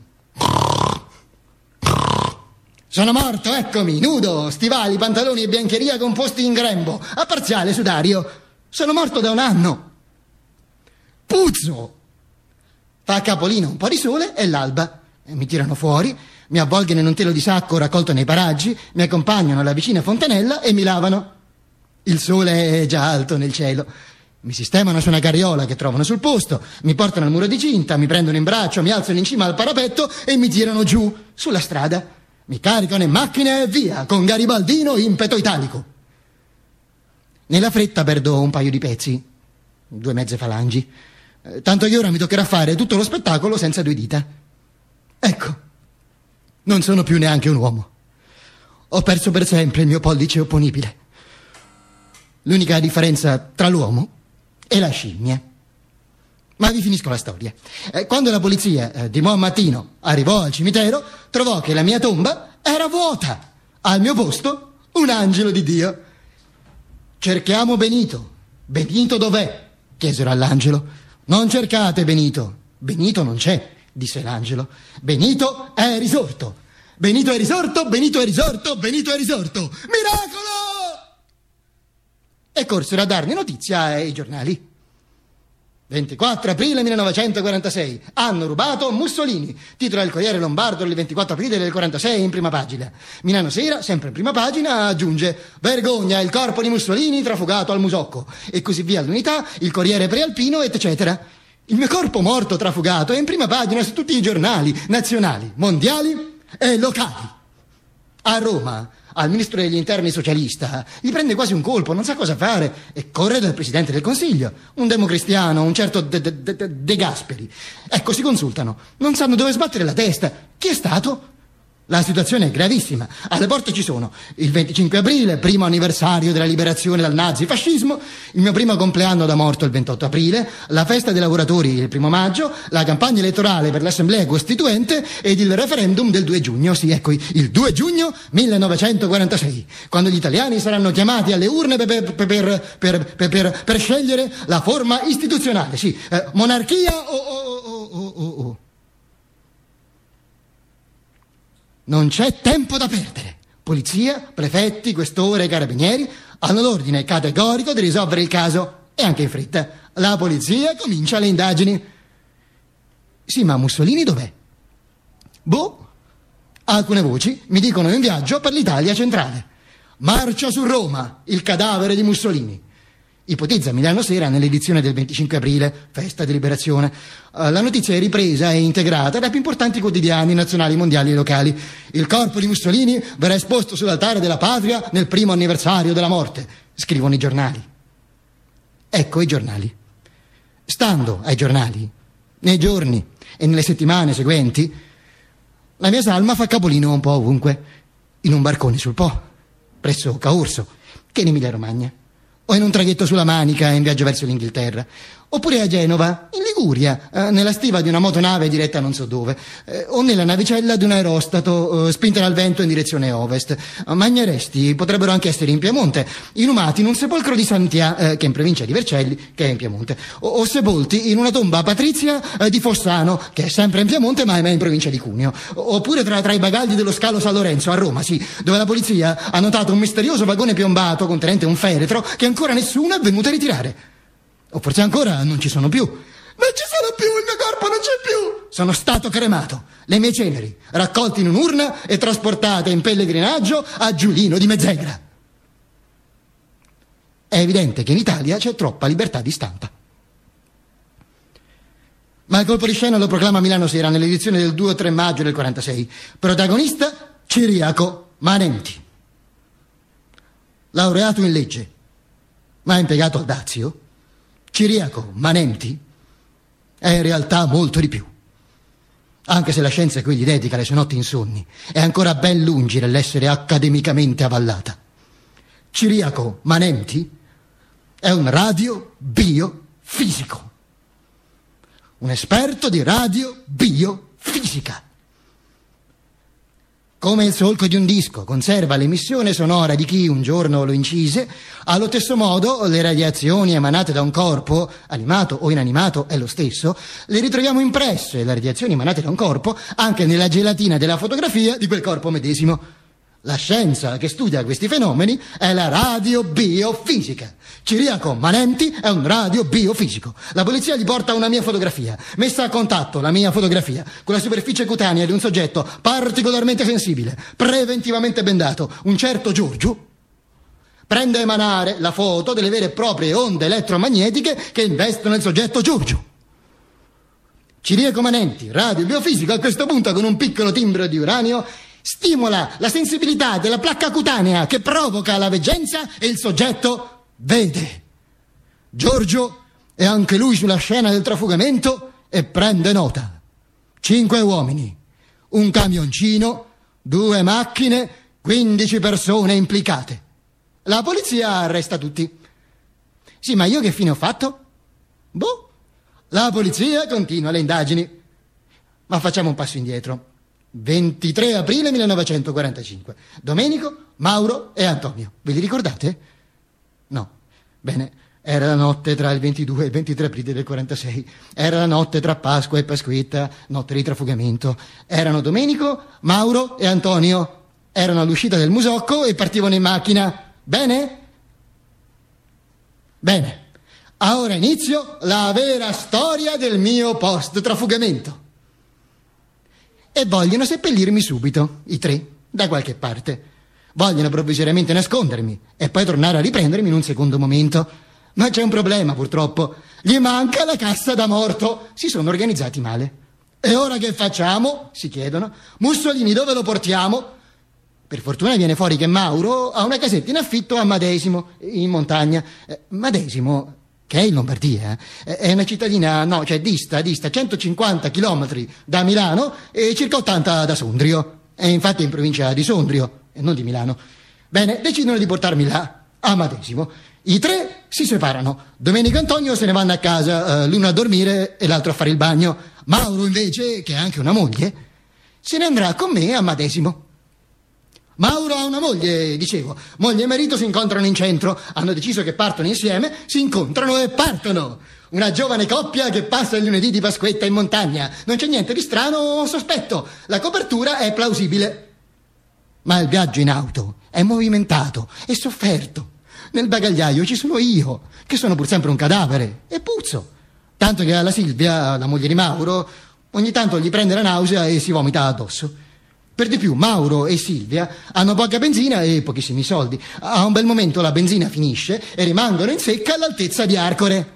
Sono morto, eccomi, nudo, stivali, pantaloni e biancheria composti in grembo, a parziale sudario. Sono morto da un anno. Puzzo. Fa capolino un po' di sole e l'alba. E mi tirano fuori, mi avvolgono in un telo di sacco raccolto nei paraggi, mi accompagnano alla vicina fontanella e mi lavano. Il sole è già alto nel cielo. Mi sistemano su una carriola che trovano sul posto, mi portano al muro di cinta, mi prendono in braccio, mi alzano in cima al parapetto e mi tirano giù sulla strada. Mi caricano in macchina e via, con garibaldino impeto italico. Nella fretta perdo un paio di pezzi, due mezze falangi. Eh, tanto che ora mi toccherà fare tutto lo spettacolo senza due dita. Ecco, non sono più neanche un uomo. Ho perso per sempre il mio pollice opponibile. L'unica differenza tra l'uomo e la scimmia. Ma vi finisco la storia. Eh, quando la polizia eh, di buon mattino arrivò al cimitero, trovò che la mia tomba era vuota. Al mio posto un angelo di Dio. Cerchiamo Benito. Benito dov'è? Chiesero all'angelo. Non cercate Benito. Benito non c'è, disse l'angelo. Benito è risorto. Benito è risorto, Benito è risorto, Benito è risorto. Miracolo! E corsero a darne notizia ai giornali. ventiquattro aprile millenovecentoquarantasei, hanno rubato Mussolini, titola il Corriere Lombardo il ventiquattro aprile del quarantasei in prima pagina. Milano Sera, sempre in prima pagina, aggiunge: vergogna, il corpo di Mussolini trafugato al Musocco, e così via all'Unità, il Corriere Prealpino, eccetera. Il mio corpo morto trafugato è in prima pagina su tutti i giornali nazionali, mondiali e locali. A Roma, al ministro degli interni socialista, gli prende quasi un colpo, non sa cosa fare, e corre dal presidente del Consiglio, un democristiano, un certo De, De, De, De Gasperi. Ecco, si consultano, non sanno dove sbattere la testa. Chi è stato? La situazione è gravissima. Alle porte ci sono il venticinque aprile, primo anniversario della liberazione dal nazifascismo, il mio primo compleanno da morto il ventotto aprile, la festa dei lavoratori il primo maggio, la campagna elettorale per l'Assemblea Costituente ed il referendum del due giugno, sì, ecco, il due giugno millenovecentoquarantasei, quando gli italiani saranno chiamati alle urne per, per, per, per, per, per, per scegliere la forma istituzionale, sì, eh, monarchia o... o, o, o, o, o. Non c'è tempo da perdere. Polizia, prefetti, questore, carabinieri hanno l'ordine categorico di risolvere il caso, e anche in fretta. La polizia comincia le indagini. Sì, ma Mussolini dov'è? Boh. Alcune voci mi dicono in viaggio per l'Italia centrale. Marcia su Roma, il cadavere di Mussolini. Ipotizza Milano Sera nell'edizione del venticinque aprile, festa di liberazione. Uh, la notizia è ripresa e integrata dai più importanti quotidiani nazionali, mondiali e locali. Il corpo di Mussolini verrà esposto sull'altare della patria nel primo anniversario della morte, scrivono i giornali. Ecco i giornali. Stando ai giornali, nei giorni e nelle settimane seguenti, la mia salma fa capolino un po' ovunque. In un barcone sul Po, presso Caorso, che in Emilia Romagna, o in un traghetto sulla Manica in viaggio verso l'Inghilterra, oppure a Genova, in Liguria, eh, nella stiva di una motonave diretta non so dove, eh, o nella navicella di un aerostato eh, spinta dal vento in direzione ovest. Ma gli arresti potrebbero anche essere in Piemonte, inumati in un sepolcro di Santia, eh, che è in provincia di Vercelli, che è in Piemonte, o, o sepolti in una tomba patrizia eh, di Fossano, che è sempre in Piemonte ma è in provincia di Cuneo, o, oppure tra, tra i bagagli dello scalo San Lorenzo a Roma, sì, dove la polizia ha notato un misterioso vagone piombato contenente un feretro che ancora nessuno è venuto a ritirare. O forse ancora non ci sono più. Non ci sono più, il mio corpo non c'è più. Sono stato cremato, le mie ceneri raccolte in un'urna e trasportate in pellegrinaggio a Giulino di Mezzegra. È evidente che in Italia c'è troppa libertà di stampa. Ma il colpo di scena lo proclama Milano Sera nell'edizione del due o tre maggio del quarantasei. Protagonista Ciriaco Manenti, laureato in legge ma impiegato al dazio. Ciriaco Manenti è in realtà molto di più. Anche se la scienza a cui gli dedica le sue notti insonni è ancora ben lungi dall'essere accademicamente avvallata. Ciriaco Manenti è un radiobiofisico, un esperto di radiobiofisica. Come il solco di un disco conserva l'emissione sonora di chi un giorno lo incise, allo stesso modo le radiazioni emanate da un corpo, animato o inanimato è lo stesso, le ritroviamo impresse, le radiazioni emanate da un corpo, anche nella gelatina della fotografia di quel corpo medesimo. La scienza che studia questi fenomeni è la radiobiofisica. Ciriaco Manenti è un radiobiofisico. La polizia gli porta una mia fotografia, messa a contatto, la mia fotografia, con la superficie cutanea di un soggetto particolarmente sensibile, preventivamente bendato, un certo Giorgio, prende a emanare la foto delle vere e proprie onde elettromagnetiche che investono il soggetto Giorgio. Ciriaco Manenti, radiobiofisico, a questo punto con un piccolo timbro di uranio, stimola la sensibilità della placca cutanea che provoca la veggenza e il soggetto vede. Giorgio è anche lui sulla scena del trafugamento e prende nota. Cinque uomini, un camioncino, due macchine, quindici persone implicate. La polizia arresta tutti. Sì, ma io che fine ho fatto? Boh. La polizia continua le indagini. Ma facciamo un passo indietro. ventitré aprile millenovecentoquarantacinque. Domenico, Mauro e Antonio. Ve li ricordate? No. Bene, era la notte tra il ventidue e il ventitré aprile del quarantasei. Era la notte tra Pasqua e Pasquetta, notte di trafugamento. Erano Domenico, Mauro e Antonio. Erano all'uscita del Musocco e partivano in macchina. Bene? Bene. "Ah, ora inizio la vera storia del mio post-trafugamento." E vogliono seppellirmi subito, i tre, da qualche parte. Vogliono provvisoriamente nascondermi e poi tornare a riprendermi in un secondo momento. Ma c'è un problema, purtroppo. Gli manca la cassa da morto. Si sono organizzati male. "E ora che facciamo?" si chiedono. "Mussolini dove lo portiamo?" Per fortuna viene fuori che Mauro ha una casetta in affitto a Madesimo, in montagna. Eh, Madesimo, che è in Lombardia, eh, è una cittadina, no, cioè dista, dista centocinquanta chilometri da Milano e circa ottanta da Sondrio. È infatti in provincia di Sondrio, e non di Milano. Bene, decidono di portarmi là, a Madesimo. I tre si separano. Domenico e Antonio se ne vanno a casa, eh, l'uno a dormire e l'altro a fare il bagno. Mauro invece, che ha anche una moglie, se ne andrà con me a Madesimo. Mauro ha una moglie, dicevo. Moglie e marito si incontrano in centro, hanno deciso che partono insieme, si incontrano e partono. Una giovane coppia che passa il lunedì di Pasquetta in montagna. Non c'è niente di strano o sospetto, la copertura è plausibile. Ma il viaggio in auto è movimentato e sofferto. Nel bagagliaio ci sono io, che sono pur sempre un cadavere, e puzzo. Tanto che alla Silvia, la moglie di Mauro, ogni tanto gli prende la nausea e si vomita addosso. Per di più, Mauro e Silvia hanno poca benzina e pochissimi soldi. A un bel momento la benzina finisce e rimangono in secca all'altezza di Arcore.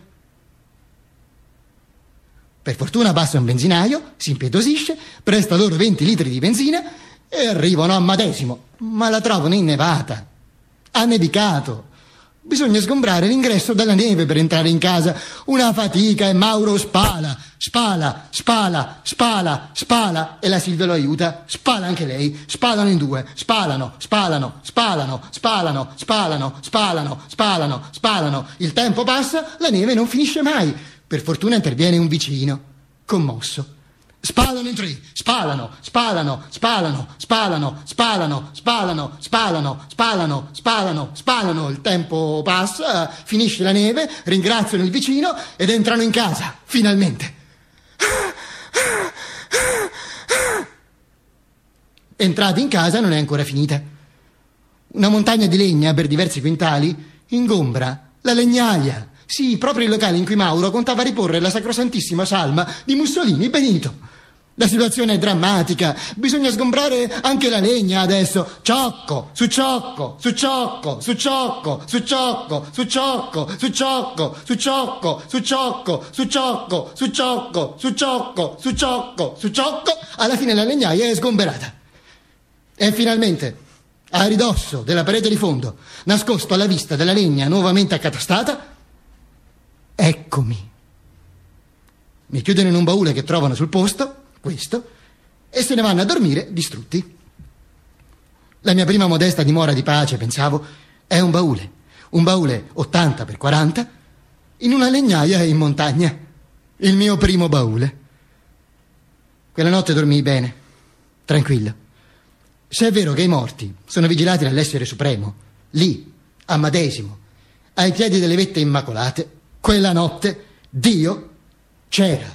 Per fortuna passa un benzinaio, si impietosisce, presta loro venti litri di benzina e arrivano a Madesimo. Ma la trovano innevata. Ha nevicato. Bisogna sgombrare l'ingresso dalla neve per entrare in casa. Una fatica e Mauro spala, spala, spala, spala, spala e la Silvia lo aiuta. Spala anche lei. Spalano in due. Spalano, spalano, spalano, spalano, spalano, spalano, spalano, spalano. Il tempo passa, la neve non finisce mai. Per fortuna interviene un vicino, commosso. Spalano in tre, spalano, spalano, spalano, spalano, spalano, spalano, spalano, spalano, spalano, spalano. Il tempo passa, finisce la neve, ringraziano il vicino ed entrano in casa, finalmente. Entrati in casa non è ancora finita. Una montagna di legna per diversi quintali ingombra la legnaia. Sì, proprio il locale in cui Mauro contava riporre la sacrosantissima salma di Mussolini Benito. La situazione è drammatica, bisogna sgombrare anche la legna adesso. Ciocco, su ciocco, su ciocco, su ciocco, su ciocco, su ciocco, su ciocco, su ciocco, su ciocco, su ciocco, su ciocco, su ciocco, su ciocco, su ciocco. Alla fine la legnaia è sgomberata. E finalmente, a ridosso della parete di fondo, nascosto alla vista della legna nuovamente accatastata, eccomi. Mi chiudono in un baule che trovano sul posto, questo, e se ne vanno a dormire distrutti. La mia prima modesta dimora di pace, pensavo, è un baule, un baule ottanta per quaranta, in una legnaia in montagna, il mio primo baule. Quella notte dormii bene, tranquillo. Se è vero che i morti sono vigilati dall'essere supremo, lì, a Madesimo, ai piedi delle vette immacolate, quella notte Dio c'era.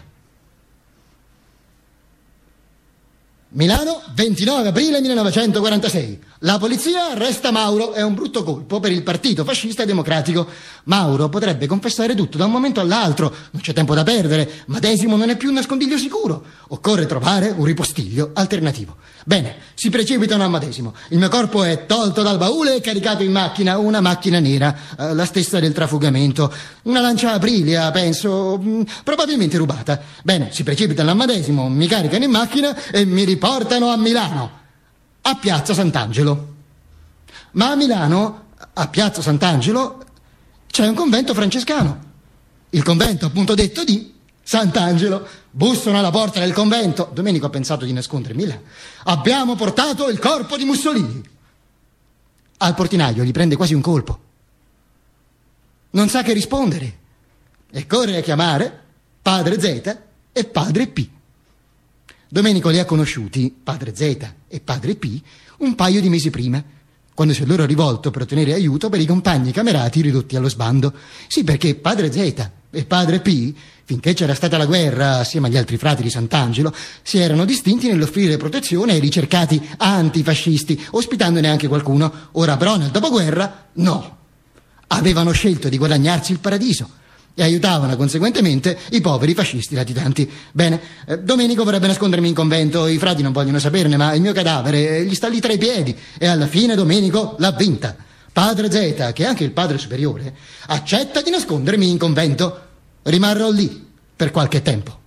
Milano, ventinove aprile millenovecentoquarantasei. La polizia arresta Mauro. È un brutto colpo per il partito fascista democratico. Mauro potrebbe confessare tutto da un momento all'altro. Non c'è tempo da perdere. Madesimo non è più un nascondiglio sicuro. Occorre trovare un ripostiglio alternativo. Bene, si precipitano a Madesimo. Il mio corpo è tolto dal baule e caricato in macchina. Una macchina nera, eh, la stessa del trafugamento. Una Lancia Aprilia, penso, mh, probabilmente rubata. Bene, si precipitano a Madesimo, mi caricano in macchina e mi riportano a Milano, a Piazza Sant'Angelo. Ma a Milano, a Piazza Sant'Angelo, c'è un convento francescano. Il convento, appunto detto, di Sant'Angelo. Bussano alla porta del convento. Domenico ha pensato di nascondermi là. Abbiamo portato il corpo di Mussolini. Al portinaio gli prende quasi un colpo. Non sa che rispondere e corre a chiamare padre Z e padre P. Domenico li ha conosciuti, padre Z e padre P, un paio di mesi prima, quando si è loro rivolto per ottenere aiuto per i compagni camerati ridotti allo sbando. Sì, perché padre Z e padre P, finché c'era stata la guerra assieme agli altri frati di Sant'Angelo, si erano distinti nell'offrire protezione ai ricercati antifascisti, ospitandone anche qualcuno. Ora però, nel dopoguerra, no. Avevano scelto di guadagnarsi il paradiso. e aiutavano conseguentemente i poveri fascisti latitanti. Bene, eh, Domenico vorrebbe nascondermi in convento, i frati non vogliono saperne, ma il mio cadavere gli sta lì tra i piedi e alla fine Domenico l'ha vinta. Padre Zeta, che è anche il padre superiore, accetta di nascondermi in convento. Rimarrò lì per qualche tempo.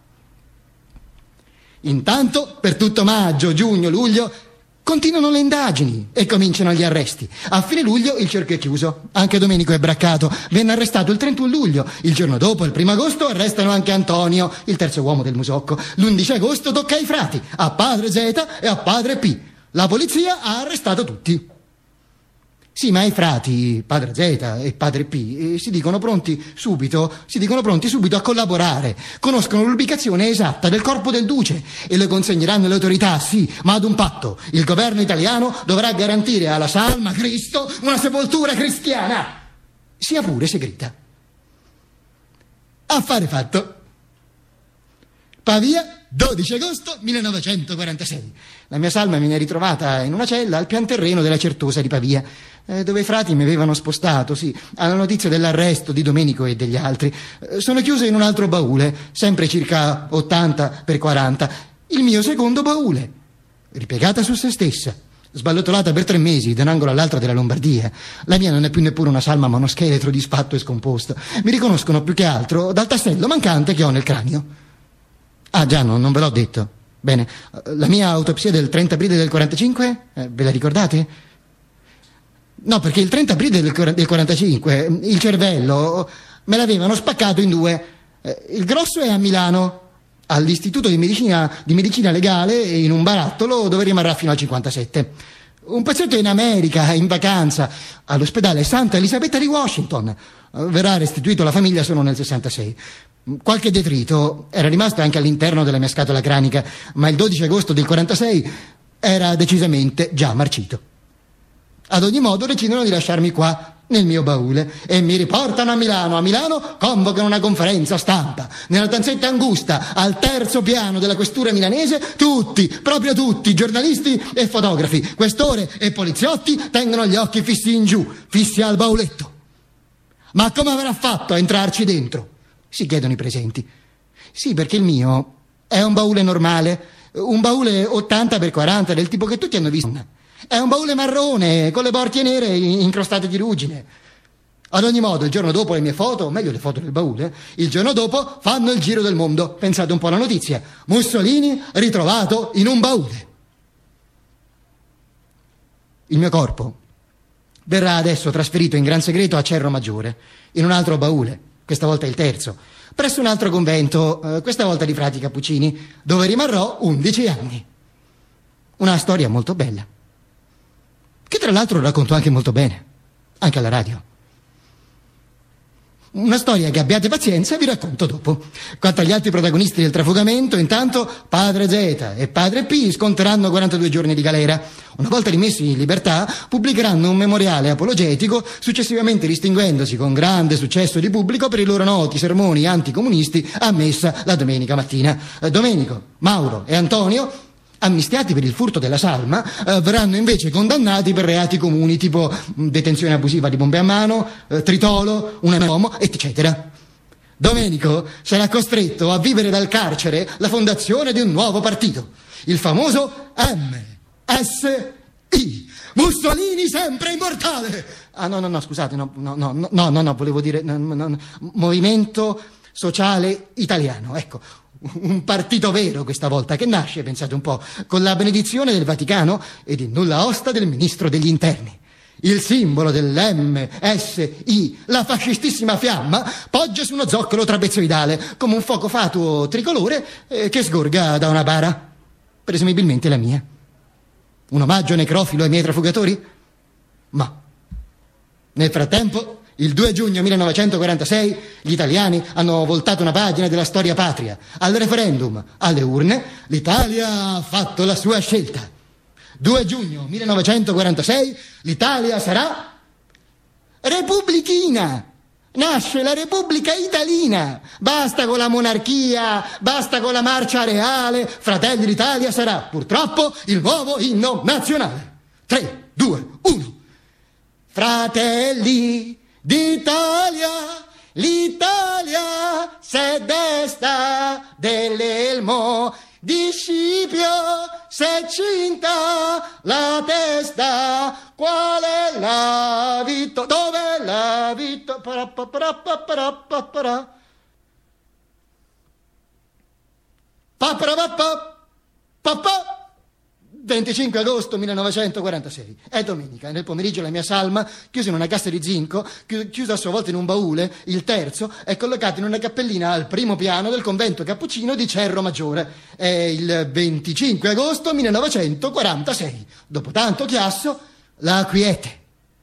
Intanto, per tutto maggio, giugno, luglio, continuano le indagini e cominciano gli arresti. A fine luglio il cerchio è chiuso. Anche Domenico è braccato. Venne arrestato il trentuno luglio. Il giorno dopo, il primo agosto, arrestano anche Antonio, il terzo uomo del Musocco. L'undici agosto tocca ai frati, a padre Zeta e a padre P. La polizia ha arrestato tutti. Sì, ma i frati, padre Zeta e padre P, eh, si dicono pronti subito, si dicono pronti subito a collaborare. Conoscono l'ubicazione esatta del corpo del duce e lo consegneranno alle autorità, sì, ma ad un patto. Il governo italiano dovrà garantire alla salma Cristo una sepoltura cristiana, sia pure segreta. Affare fatto. Pavia, dodici agosto millenovecentoquarantasei. La mia salma viene ritrovata in una cella al pian terreno della Certosa di Pavia, eh, dove i frati mi avevano spostato, sì, alla notizia dell'arresto di Domenico e degli altri. Eh, sono chiuso in un altro baule, sempre circa ottanta per quaranta, il mio secondo baule, ripiegata su se stessa, sballottolata per tre mesi da un angolo all'altro della Lombardia. La mia non è più neppure una salma, ma uno scheletro disfatto e scomposto. Mi riconoscono più che altro dal tassello mancante che ho nel cranio. Ah già, no, non ve l'ho detto. Bene, la mia autopsia del trenta aprile del quarantacinque, eh, ve la ricordate? No, perché il trenta aprile del, del quarantacinque il cervello me l'avevano spaccato in due. Eh, il grosso è a Milano, all'Istituto di Medicina, di Medicina Legale, in un barattolo dove rimarrà fino al cinquantasette. Un pezzetto in America, in vacanza, all'ospedale Santa Elisabetta di Washington. Verrà restituito alla famiglia solo nel sessantasei. Qualche detrito era rimasto anche all'interno della mia scatola cranica, ma il dodici agosto del quarantasei era decisamente già marcito. Ad ogni modo decidono di lasciarmi qua, nel mio baule, e mi riportano a Milano. A Milano convocano una conferenza stampa. Nella stanzetta angusta, al terzo piano della questura milanese, tutti, proprio tutti, giornalisti e fotografi, questore e poliziotti tengono gli occhi fissi in giù, fissi al bauletto. Ma come avrà fatto a entrarci dentro? Si chiedono i presenti. Sì, perché il mio è un baule normale, un baule ottanta per quaranta, del tipo che tutti hanno visto. È un baule marrone, con le borchie nere incrostate di ruggine. Ad ogni modo, il giorno dopo le mie foto, o meglio le foto del baule, il giorno dopo fanno il giro del mondo. Pensate un po' alla notizia. Mussolini ritrovato in un baule. Il mio corpo verrà adesso trasferito in gran segreto a Cerro Maggiore, in un altro baule, questa volta il terzo, presso un altro convento, eh, questa volta di frati cappuccini, dove rimarrò undici anni. Una storia molto bella, che tra l'altro racconto anche molto bene, anche alla radio. Una storia che, abbiate pazienza, vi racconto dopo. Quanto agli altri protagonisti del trafugamento, intanto padre Zeta e padre P sconteranno quarantadue giorni di galera. Una volta rimessi in libertà, pubblicheranno un memoriale apologetico, successivamente distinguendosi con grande successo di pubblico per i loro noti sermoni anticomunisti a messa la domenica mattina. Domenico, Mauro e Antonio, amnistiati per il furto della salma, eh, verranno invece condannati per reati comuni tipo detenzione abusiva di bombe a mano, eh, tritolo, un uomo, eccetera. Domenico sarà costretto a vivere dal carcere la fondazione di un nuovo partito, il famoso M S I. Mussolini sempre immortale! Ah no, no, no, scusate, no, no, no, no, no, no volevo dire no, no, no, Movimento Sociale Italiano, ecco. Un partito vero questa volta, che nasce, pensate un po', con la benedizione del Vaticano e di nulla osta del ministro degli interni. Il simbolo dell'M S I, la fascistissima fiamma, poggia su uno zoccolo trapezoidale, come un fuoco fatuo tricolore eh, che sgorga da una bara, presumibilmente la mia. Un omaggio necrofilo ai miei trafugatori? Ma nel frattempo, il due giugno millenovecentoquarantasei, gli italiani hanno voltato una pagina della storia patria. Al referendum, alle urne, l'Italia ha fatto la sua scelta. due giugno millenovecentoquarantasei, l'Italia sarà repubblichina. Nasce la Repubblica Italina. Basta con la monarchia, basta con la marcia reale. Fratelli d'Italia sarà, purtroppo, il nuovo inno nazionale. tre, due, uno. Fratelli d'Italia, L'Italia s'è desta dell'elmo di Scipio, s'è cinta la testa. Qual è la vittoria? Dov'è la vittoria? venticinque agosto millenovecentoquarantasei. È domenica. Nel pomeriggio la mia salma, chiusa in una cassa di zinco, chiusa a sua volta in un baule, il terzo, è collocato in una cappellina al primo piano del convento cappuccino di Cerro Maggiore. È il venticinque agosto millenovecentoquarantasei. Dopo tanto chiasso, la quiete.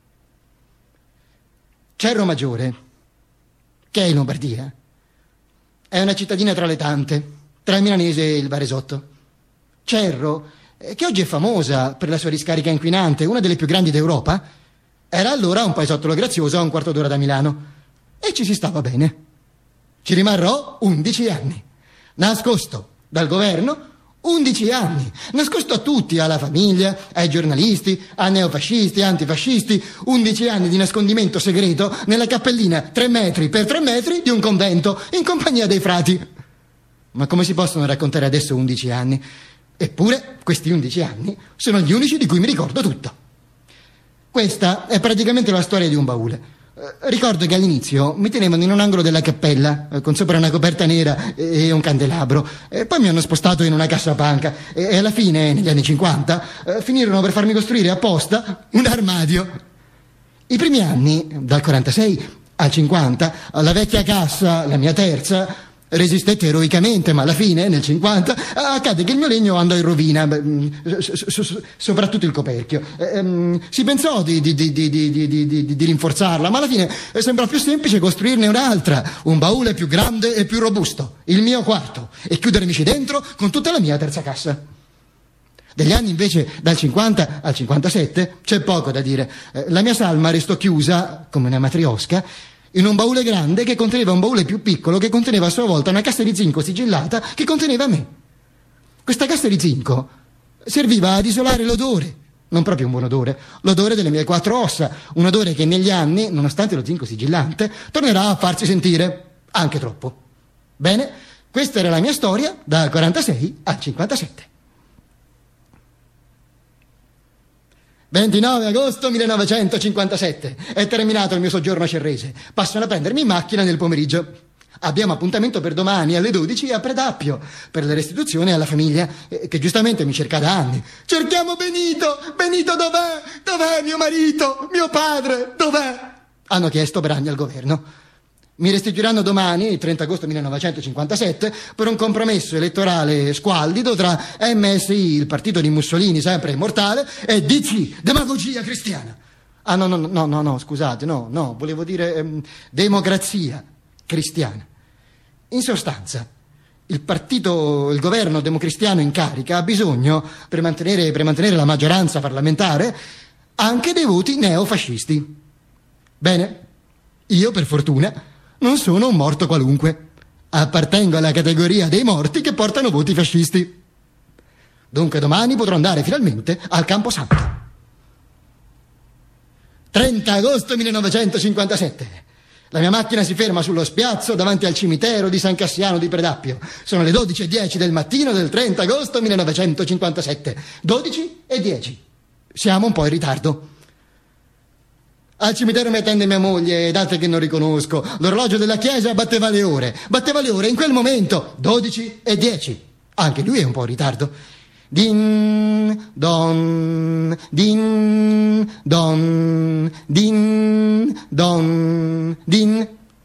Cerro Maggiore, che è in Lombardia, è una cittadina tra le tante, tra il milanese e il varesotto. Cerro, che oggi è famosa per la sua discarica inquinante, una delle più grandi d'Europa, era allora un paesottolo grazioso a un quarto d'ora da Milano. E ci si stava bene. Ci rimarrò undici anni. Nascosto dal governo, undici anni. Nascosto a tutti, alla famiglia, ai giornalisti, a neofascisti, antifascisti. undici anni di nascondimento segreto nella cappellina tre metri per tre metri di un convento, in compagnia dei frati. Ma come si possono raccontare adesso undici anni? Eppure, questi undici anni sono gli unici di cui mi ricordo tutto. Questa è praticamente la storia di un baule. Eh, ricordo che all'inizio mi tenevano in un angolo della cappella, eh, con sopra una coperta nera e un candelabro. E poi mi hanno spostato in una cassapanca. E, e alla fine, negli anni cinquanta, eh, finirono per farmi costruire apposta un armadio. I primi anni, dal quarantasei al cinquanta, la vecchia cassa, la mia terza, resistette eroicamente, ma alla fine, nel cinquanta, accade che il mio legno andò in rovina, soprattutto il coperchio. Si pensò di, di, di, di, di, di, di rinforzarla, ma alla fine sembrò più semplice costruirne un'altra, un baule più grande e più robusto, il mio quarto, e chiudermici dentro con tutta la mia terza cassa. Degli anni invece dal cinquanta al cinquantasette c'è poco da dire. La mia salma restò chiusa, come una matriosca, in un baule grande che conteneva un baule più piccolo che conteneva a sua volta una cassa di zinco sigillata che conteneva me. Questa cassa di zinco serviva ad isolare l'odore, non proprio un buon odore, l'odore delle mie quattro ossa, un odore che negli anni, nonostante lo zinco sigillante, tornerà a farsi sentire, anche troppo. Bene, questa era la mia storia dal quarantasei al cinquantasette. ventinove agosto millenovecentocinquantasette. È terminato il mio soggiorno a Cerrese. Passano a prendermi in macchina nel pomeriggio. Abbiamo appuntamento per domani alle dodici a Predappio per la restituzione alla famiglia, eh, che giustamente mi cerca da anni. Cerchiamo Benito! Benito dov'è? Dov'è mio marito? Mio padre? Dov'è? Hanno chiesto per anni al governo. Mi restituiranno domani, il trenta agosto millenovecentocinquantasette, per un compromesso elettorale squallido tra M S I, il partito di Mussolini, sempre immortale, e D C, demagogia cristiana. Ah no, no, no, no, no, scusate, no, no, volevo dire ehm, democrazia cristiana. In sostanza, il partito, il governo democristiano in carica ha bisogno, per mantenere, per mantenere la maggioranza parlamentare, anche dei voti neofascisti. Bene, io per fortuna non sono un morto qualunque. Appartengo alla categoria dei morti che portano voti fascisti. Dunque domani potrò andare finalmente al Camposanto. trenta agosto millenovecentocinquantasette. La mia macchina si ferma sullo spiazzo davanti al cimitero di San Cassiano di Predappio. Sono le dodici e dieci del mattino del trenta agosto millenovecentocinquantasette. dodici e dieci. Siamo un po' in ritardo. Al cimitero mi attende mia moglie ed altre che non riconosco. L'orologio della chiesa batteva le ore. Batteva le ore in quel momento. dodici e dieci. Anche lui è un po' in ritardo. Din, don, din, don, din, don, din.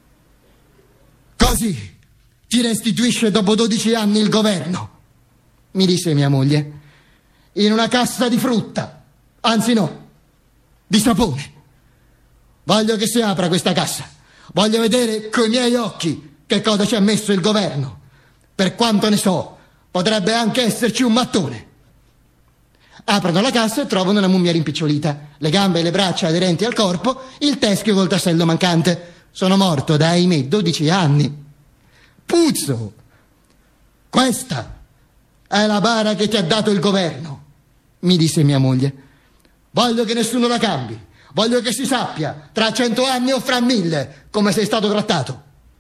Così ti restituisce dopo dodici anni il governo, mi disse mia moglie, in una cassa di frutta. Anzi no, di sapone. Voglio che si apra questa cassa. Voglio vedere coi miei occhi che cosa ci ha messo il governo. Per quanto ne so, potrebbe anche esserci un mattone. Aprono la cassa e trovano una mummia rimpicciolita, le gambe e le braccia aderenti al corpo, il teschio col tassello mancante. Sono morto da, ahimè, dodici anni. Puzzo! Questa è la bara che ti ha dato il governo, mi disse mia moglie. Voglio che nessuno la cambi. Voglio che si sappia, tra cento anni o fra mille, come sei stato trattato.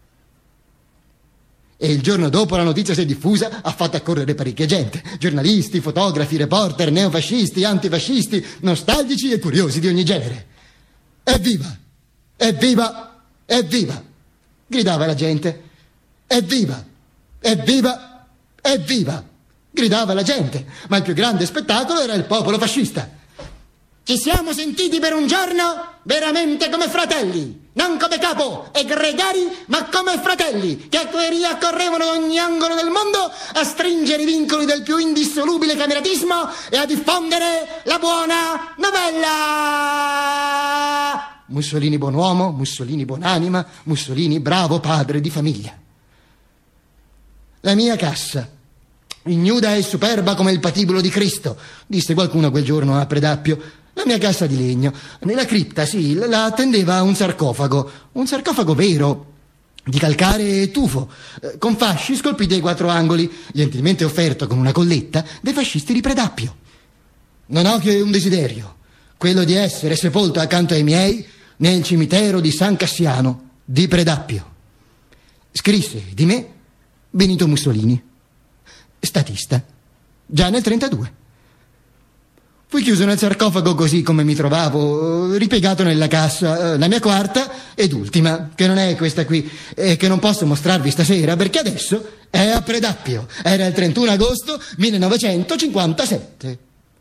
E il giorno dopo la notizia si è diffusa, ha fatto accorrere parecchia gente. Giornalisti, fotografi, reporter, neofascisti, antifascisti, nostalgici e curiosi di ogni genere. Evviva! Evviva! Evviva! Gridava la gente. Evviva! Evviva! Evviva! Gridava la gente. Ma il più grande spettacolo era il popolo fascista. Ci siamo sentiti per un giorno veramente come fratelli, non come capo e gregari, ma come fratelli che riaccorrevano da ogni angolo del mondo a stringere i vincoli del più indissolubile cameratismo e a diffondere la buona novella. Mussolini buon uomo, Mussolini buonanima, Mussolini bravo padre di famiglia. La mia cassa, ignuda e superba come il patibolo di Cristo, disse qualcuno quel giorno a Predappio. La mia cassa di legno. Nella cripta, sì, la attendeva un sarcofago. Un sarcofago vero, di calcare e tufo, eh, con fasci scolpiti ai quattro angoli, gentilmente offerto con una colletta dai fascisti di Predappio. Non ho che un desiderio, quello di essere sepolto accanto ai miei nel cimitero di San Cassiano di Predappio. Scrisse di me Benito Mussolini, statista, già nel trentadue. Fui chiuso nel sarcofago così come mi trovavo, ripiegato nella cassa, la mia quarta ed ultima, che non è questa qui, e che non posso mostrarvi stasera perché adesso è a Predappio. Era il trentuno agosto millenovecentocinquantasette.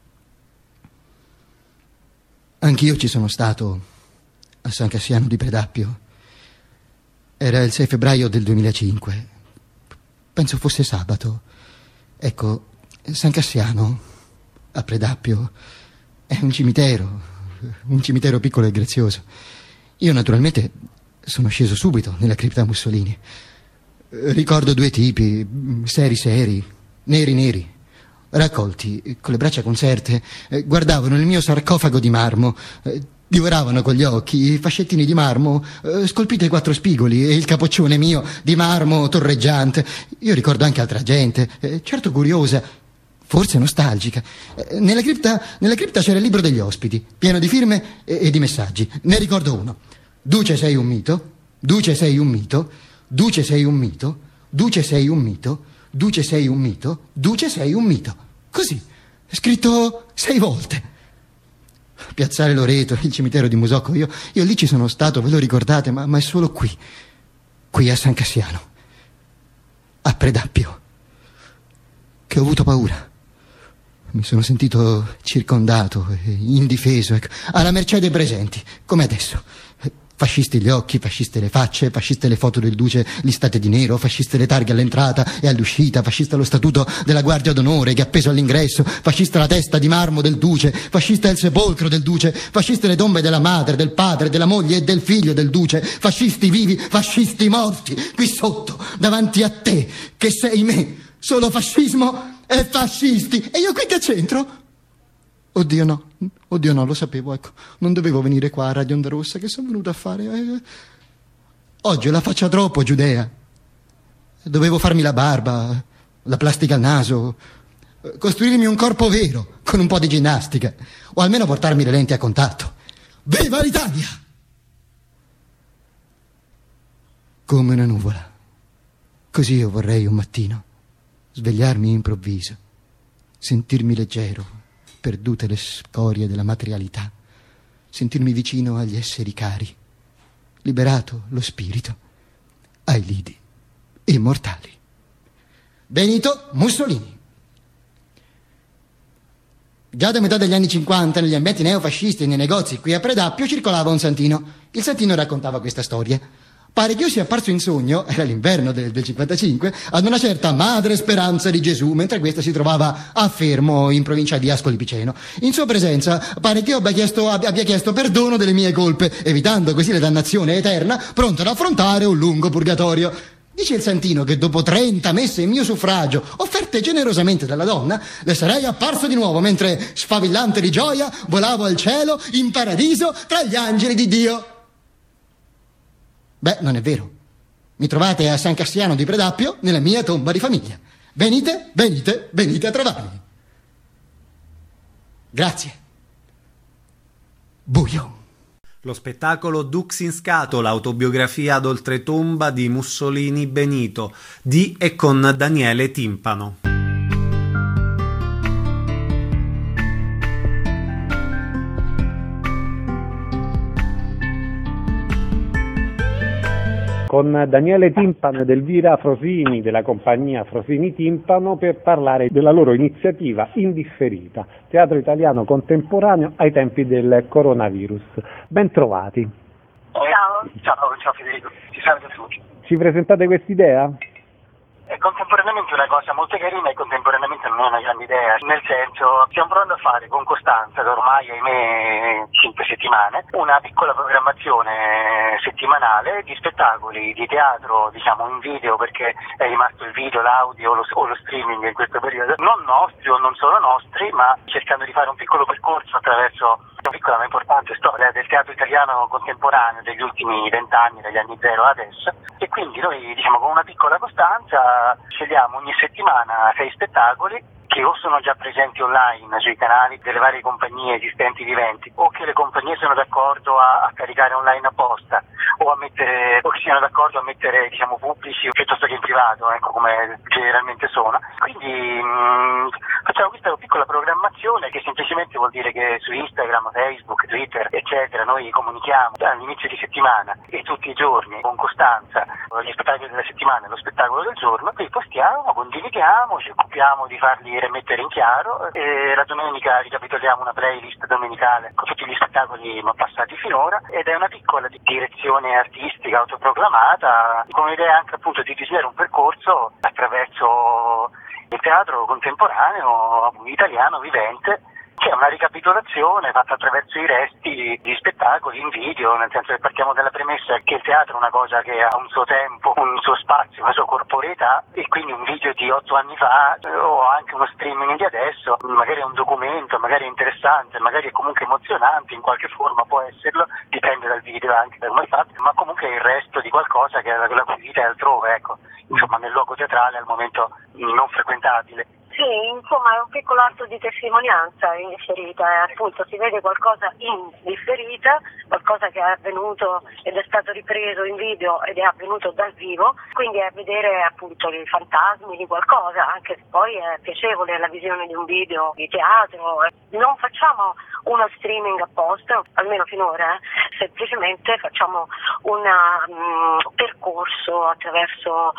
Anch'io ci sono stato a San Cassiano di Predappio. Era il sei febbraio del duemilacinque. Penso fosse sabato. Ecco, San Cassiano a Predappio è un cimitero, un cimitero piccolo e grazioso. Io naturalmente sono sceso subito nella cripta Mussolini. Ricordo due tipi, seri seri, neri neri, raccolti con le braccia conserte, guardavano il mio sarcofago di marmo, divoravano con gli occhi i fascettini di marmo scolpiti ai quattro spigoli e il capoccione mio di marmo torreggiante. Io ricordo anche altra gente, certo curiosa, forse nostalgica. Nella cripta, nella cripta c'era il libro degli ospiti, pieno di firme e, e di messaggi. Ne ricordo uno. Duce sei un mito, Duce sei un mito, Duce sei un mito, Duce sei un mito, Duce sei un mito, Duce sei un mito. Così, scritto sei volte. Piazzale Loreto, il cimitero di Musocco, io, io lì ci sono stato, ve lo ricordate, ma, ma è solo qui, qui a San Cassiano, a Predappio, che ho avuto paura. Mi sono sentito circondato, indifeso, ecco, alla mercé dei presenti, come adesso. Fascisti gli occhi, fasciste le facce, fasciste le foto del duce listate di nero, fasciste le targhe all'entrata e all'uscita, fascista lo statuto della guardia d'onore che è appeso all'ingresso, fascista la testa di marmo del duce, fascista il sepolcro del duce, fasciste le tombe della madre, del padre, della moglie e del figlio del duce, fascisti vivi, fascisti morti, qui sotto, davanti a te, che sei me, solo fascismo e fascisti. E io qui che c'entro? Oddio no, oddio no, lo sapevo, ecco. Non dovevo venire qua a Radio Onda Rossa, che sono venuto a fare... Eh... Oggi ho la faccia troppo giudea. Dovevo farmi la barba, la plastica al naso, costruirmi un corpo vero, con un po' di ginnastica, o almeno portarmi le lenti a contatto. Viva l'Italia! Come una nuvola. Così io vorrei un mattino svegliarmi improvviso, sentirmi leggero, perdute le scorie della materialità, sentirmi vicino agli esseri cari, liberato lo spirito ai lidi immortali. Benito Mussolini. Già da metà degli anni cinquanta, negli ambienti neofascisti e nei negozi qui a Predappio circolava un santino. Il santino raccontava questa storia. Pare che io sia apparso in sogno, era l'inverno del, del cinquantacinque, ad una certa Madre Speranza di Gesù, mentre questa si trovava a Fermo, in provincia di Ascoli Piceno. In sua presenza pare che io abbia chiesto, abbia, abbia chiesto perdono delle mie colpe, evitando così la dannazione eterna, pronto ad affrontare un lungo purgatorio. Dice il santino che dopo trenta messe in mio suffragio, offerte generosamente dalla donna, le sarei apparso di nuovo, mentre, sfavillante di gioia, volavo al cielo, in paradiso, tra gli angeli di Dio. Beh, non è vero. Mi trovate a San Cassiano di Predappio, nella mia tomba di famiglia. Venite, venite, venite a trovarmi. Grazie. Buio. Lo spettacolo Dux in scatola, autobiografia ad oltretomba di Mussolini Benito, di e con Daniele Timpano. Con Daniele Timpano ed Elvira Frosini della compagnia Frosini Timpano per parlare della loro iniziativa Indifferita, teatro italiano contemporaneo ai tempi del coronavirus. Ben trovati. Ciao. Ciao, ciao Federico, ci salve tutti. Ci presentate quest'idea? È contemporaneamente una cosa molto carina e contemporaneamente non è una grande idea, nel senso stiamo provando a fare con costanza, da ormai ahimè cinque settimane, una piccola programmazione settimanale di spettacoli di teatro, diciamo in video, perché è rimasto il video, l'audio o lo, o lo streaming in questo periodo, non nostri o non solo nostri, ma cercando di fare un piccolo percorso attraverso una piccola ma importante storia del teatro italiano contemporaneo degli ultimi vent'anni, dagli anni zero ad adesso, e quindi noi diciamo con una piccola costanza scegliamo ogni settimana sei spettacoli che o sono già presenti online sui canali delle varie compagnie esistenti viventi, o che le compagnie sono d'accordo a, a caricare online apposta, o a mettere, o che siano d'accordo a mettere diciamo pubblici piuttosto che in privato, ecco, come generalmente sono. Quindi mh, facciamo questa piccola programmazione che semplicemente vuol dire che su Instagram, Facebook, Twitter, eccetera, noi comunichiamo all'inizio di settimana e tutti i giorni con costanza gli spettacoli della settimana e lo spettacolo del giorno, poi postiamo, condividiamo, ci occupiamo di farli mettere in chiaro, e la domenica ricapitoliamo una playlist domenicale con tutti gli spettacoli non passati finora, ed è una piccola direzione artistica autoproclamata con l'idea anche appunto di disegnare un percorso attraverso il teatro contemporaneo italiano vivente, che è una ricapitolazione fatta attraverso i resti di spettacoli in video, nel senso che partiamo dalla premessa che il teatro è una cosa che ha un suo tempo, un suo spazio, una sua corporeità, e quindi un video di otto anni fa o anche uno streaming di adesso magari è un documento, magari è interessante, magari è comunque emozionante in qualche forma, può esserlo, dipende dal video anche da come è fatto, ma comunque è il resto di qualcosa che la, la cui vita è altrove, ecco, insomma nel luogo teatrale al momento non frequentabile. Sì, insomma è un piccolo atto di testimonianza in differita, e appunto si vede qualcosa in differita, qualcosa che è avvenuto ed è stato ripreso in video ed è avvenuto dal vivo, quindi è vedere appunto i fantasmi di qualcosa, anche se poi è piacevole la visione di un video di teatro. Non facciamo uno streaming apposta, almeno finora, eh. semplicemente facciamo un um, percorso attraverso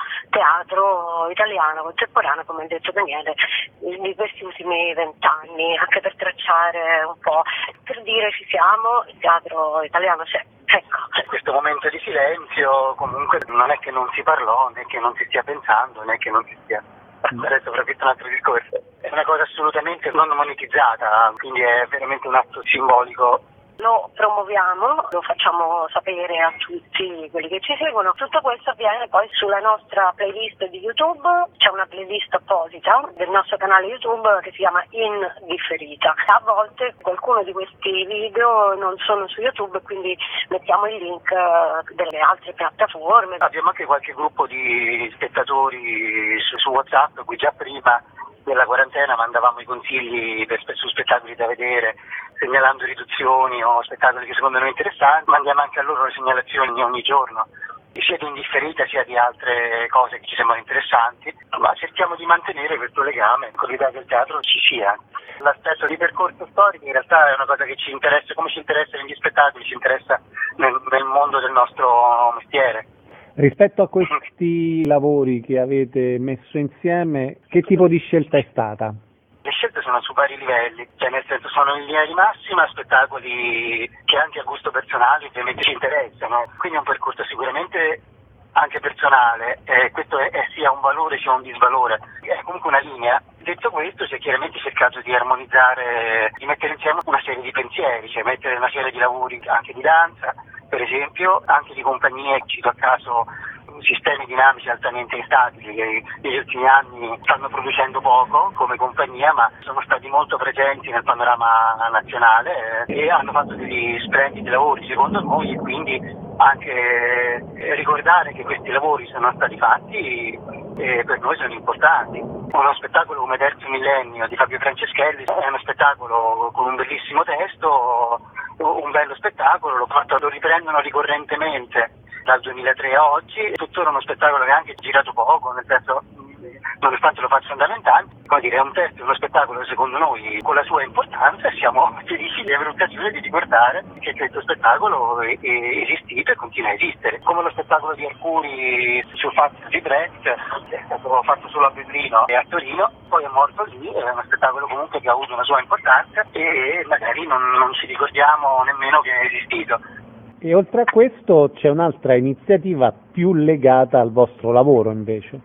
teatro italiano contemporaneo, come ha detto Daniele, di questi ultimi vent'anni, anche per tracciare un po', per dire ci siamo, il teatro italiano c'è. Ecco. Questo momento di silenzio comunque non è che non si parlò, né che non si stia pensando, né che non si stia... Adesso soprattutto un altro discorso. È una cosa assolutamente non monetizzata, quindi è veramente un atto simbolico. Lo promuoviamo, lo facciamo sapere a tutti quelli che ci seguono. Tutto questo avviene poi sulla nostra playlist di YouTube, c'è una playlist apposita del nostro canale YouTube che si chiama Indifferita. A volte qualcuno di questi video non sono su YouTube, quindi mettiamo il link delle altre piattaforme. Abbiamo anche qualche gruppo di spettatori su, su WhatsApp, qui già prima della quarantena mandavamo i consigli per, su spettacoli da vedere, segnalando riduzioni o spettacoli che secondo noi interessanti, mandiamo anche a loro le segnalazioni ogni giorno, sia di Indifferita sia di altre cose che ci sembrano interessanti, ma cerchiamo di mantenere questo legame con l'idea che il teatro ci sia. L'aspetto di percorso storico in realtà è una cosa che ci interessa, come ci interessa negli spettacoli, ci interessa nel, nel mondo del nostro mestiere. Rispetto a questi lavori che avete messo insieme, che tipo di scelta è stata? Le scelte sono su vari livelli, cioè nel senso sono in linea di massima spettacoli che anche a gusto personale ovviamente ci interessano, quindi è un percorso sicuramente anche personale, eh, questo è, è sia un valore sia un disvalore, è comunque una linea. Detto questo, si è chiaramente cercato di armonizzare, di mettere insieme una serie di pensieri, cioè mettere una serie di lavori anche di danza, per esempio, anche di compagnie, cito a caso sistemi dinamici altamente instabili che negli ultimi anni stanno producendo poco come compagnia, ma sono stati molto presenti nel panorama nazionale eh, e hanno fatto degli splendidi lavori secondo noi, e quindi anche ricordare che questi lavori sono stati fatti e per noi sono importanti. Uno spettacolo come Terzo Millennio di Fabio Franceschelli è uno spettacolo con un bellissimo testo un bello spettacolo, lo, porto, lo riprendono ricorrentemente dal duemilatré a oggi, è tuttora uno spettacolo che ha anche girato poco, nel senso, nonostante lo faccia da vent'anni, come dire, è un testo, uno spettacolo secondo noi con la sua importanza, e siamo felici di avere l'occasione di ricordare che questo spettacolo è, è esistito e continua a esistere. Come lo spettacolo di Arcuri sul fatto di Brecht, è stato fatto solo a Berlino e a Torino, poi è morto lì, è uno spettacolo comunque che ha avuto una sua importanza e magari non, non ci ricordiamo nemmeno che è esistito. E oltre a questo c'è un'altra iniziativa più legata al vostro lavoro invece.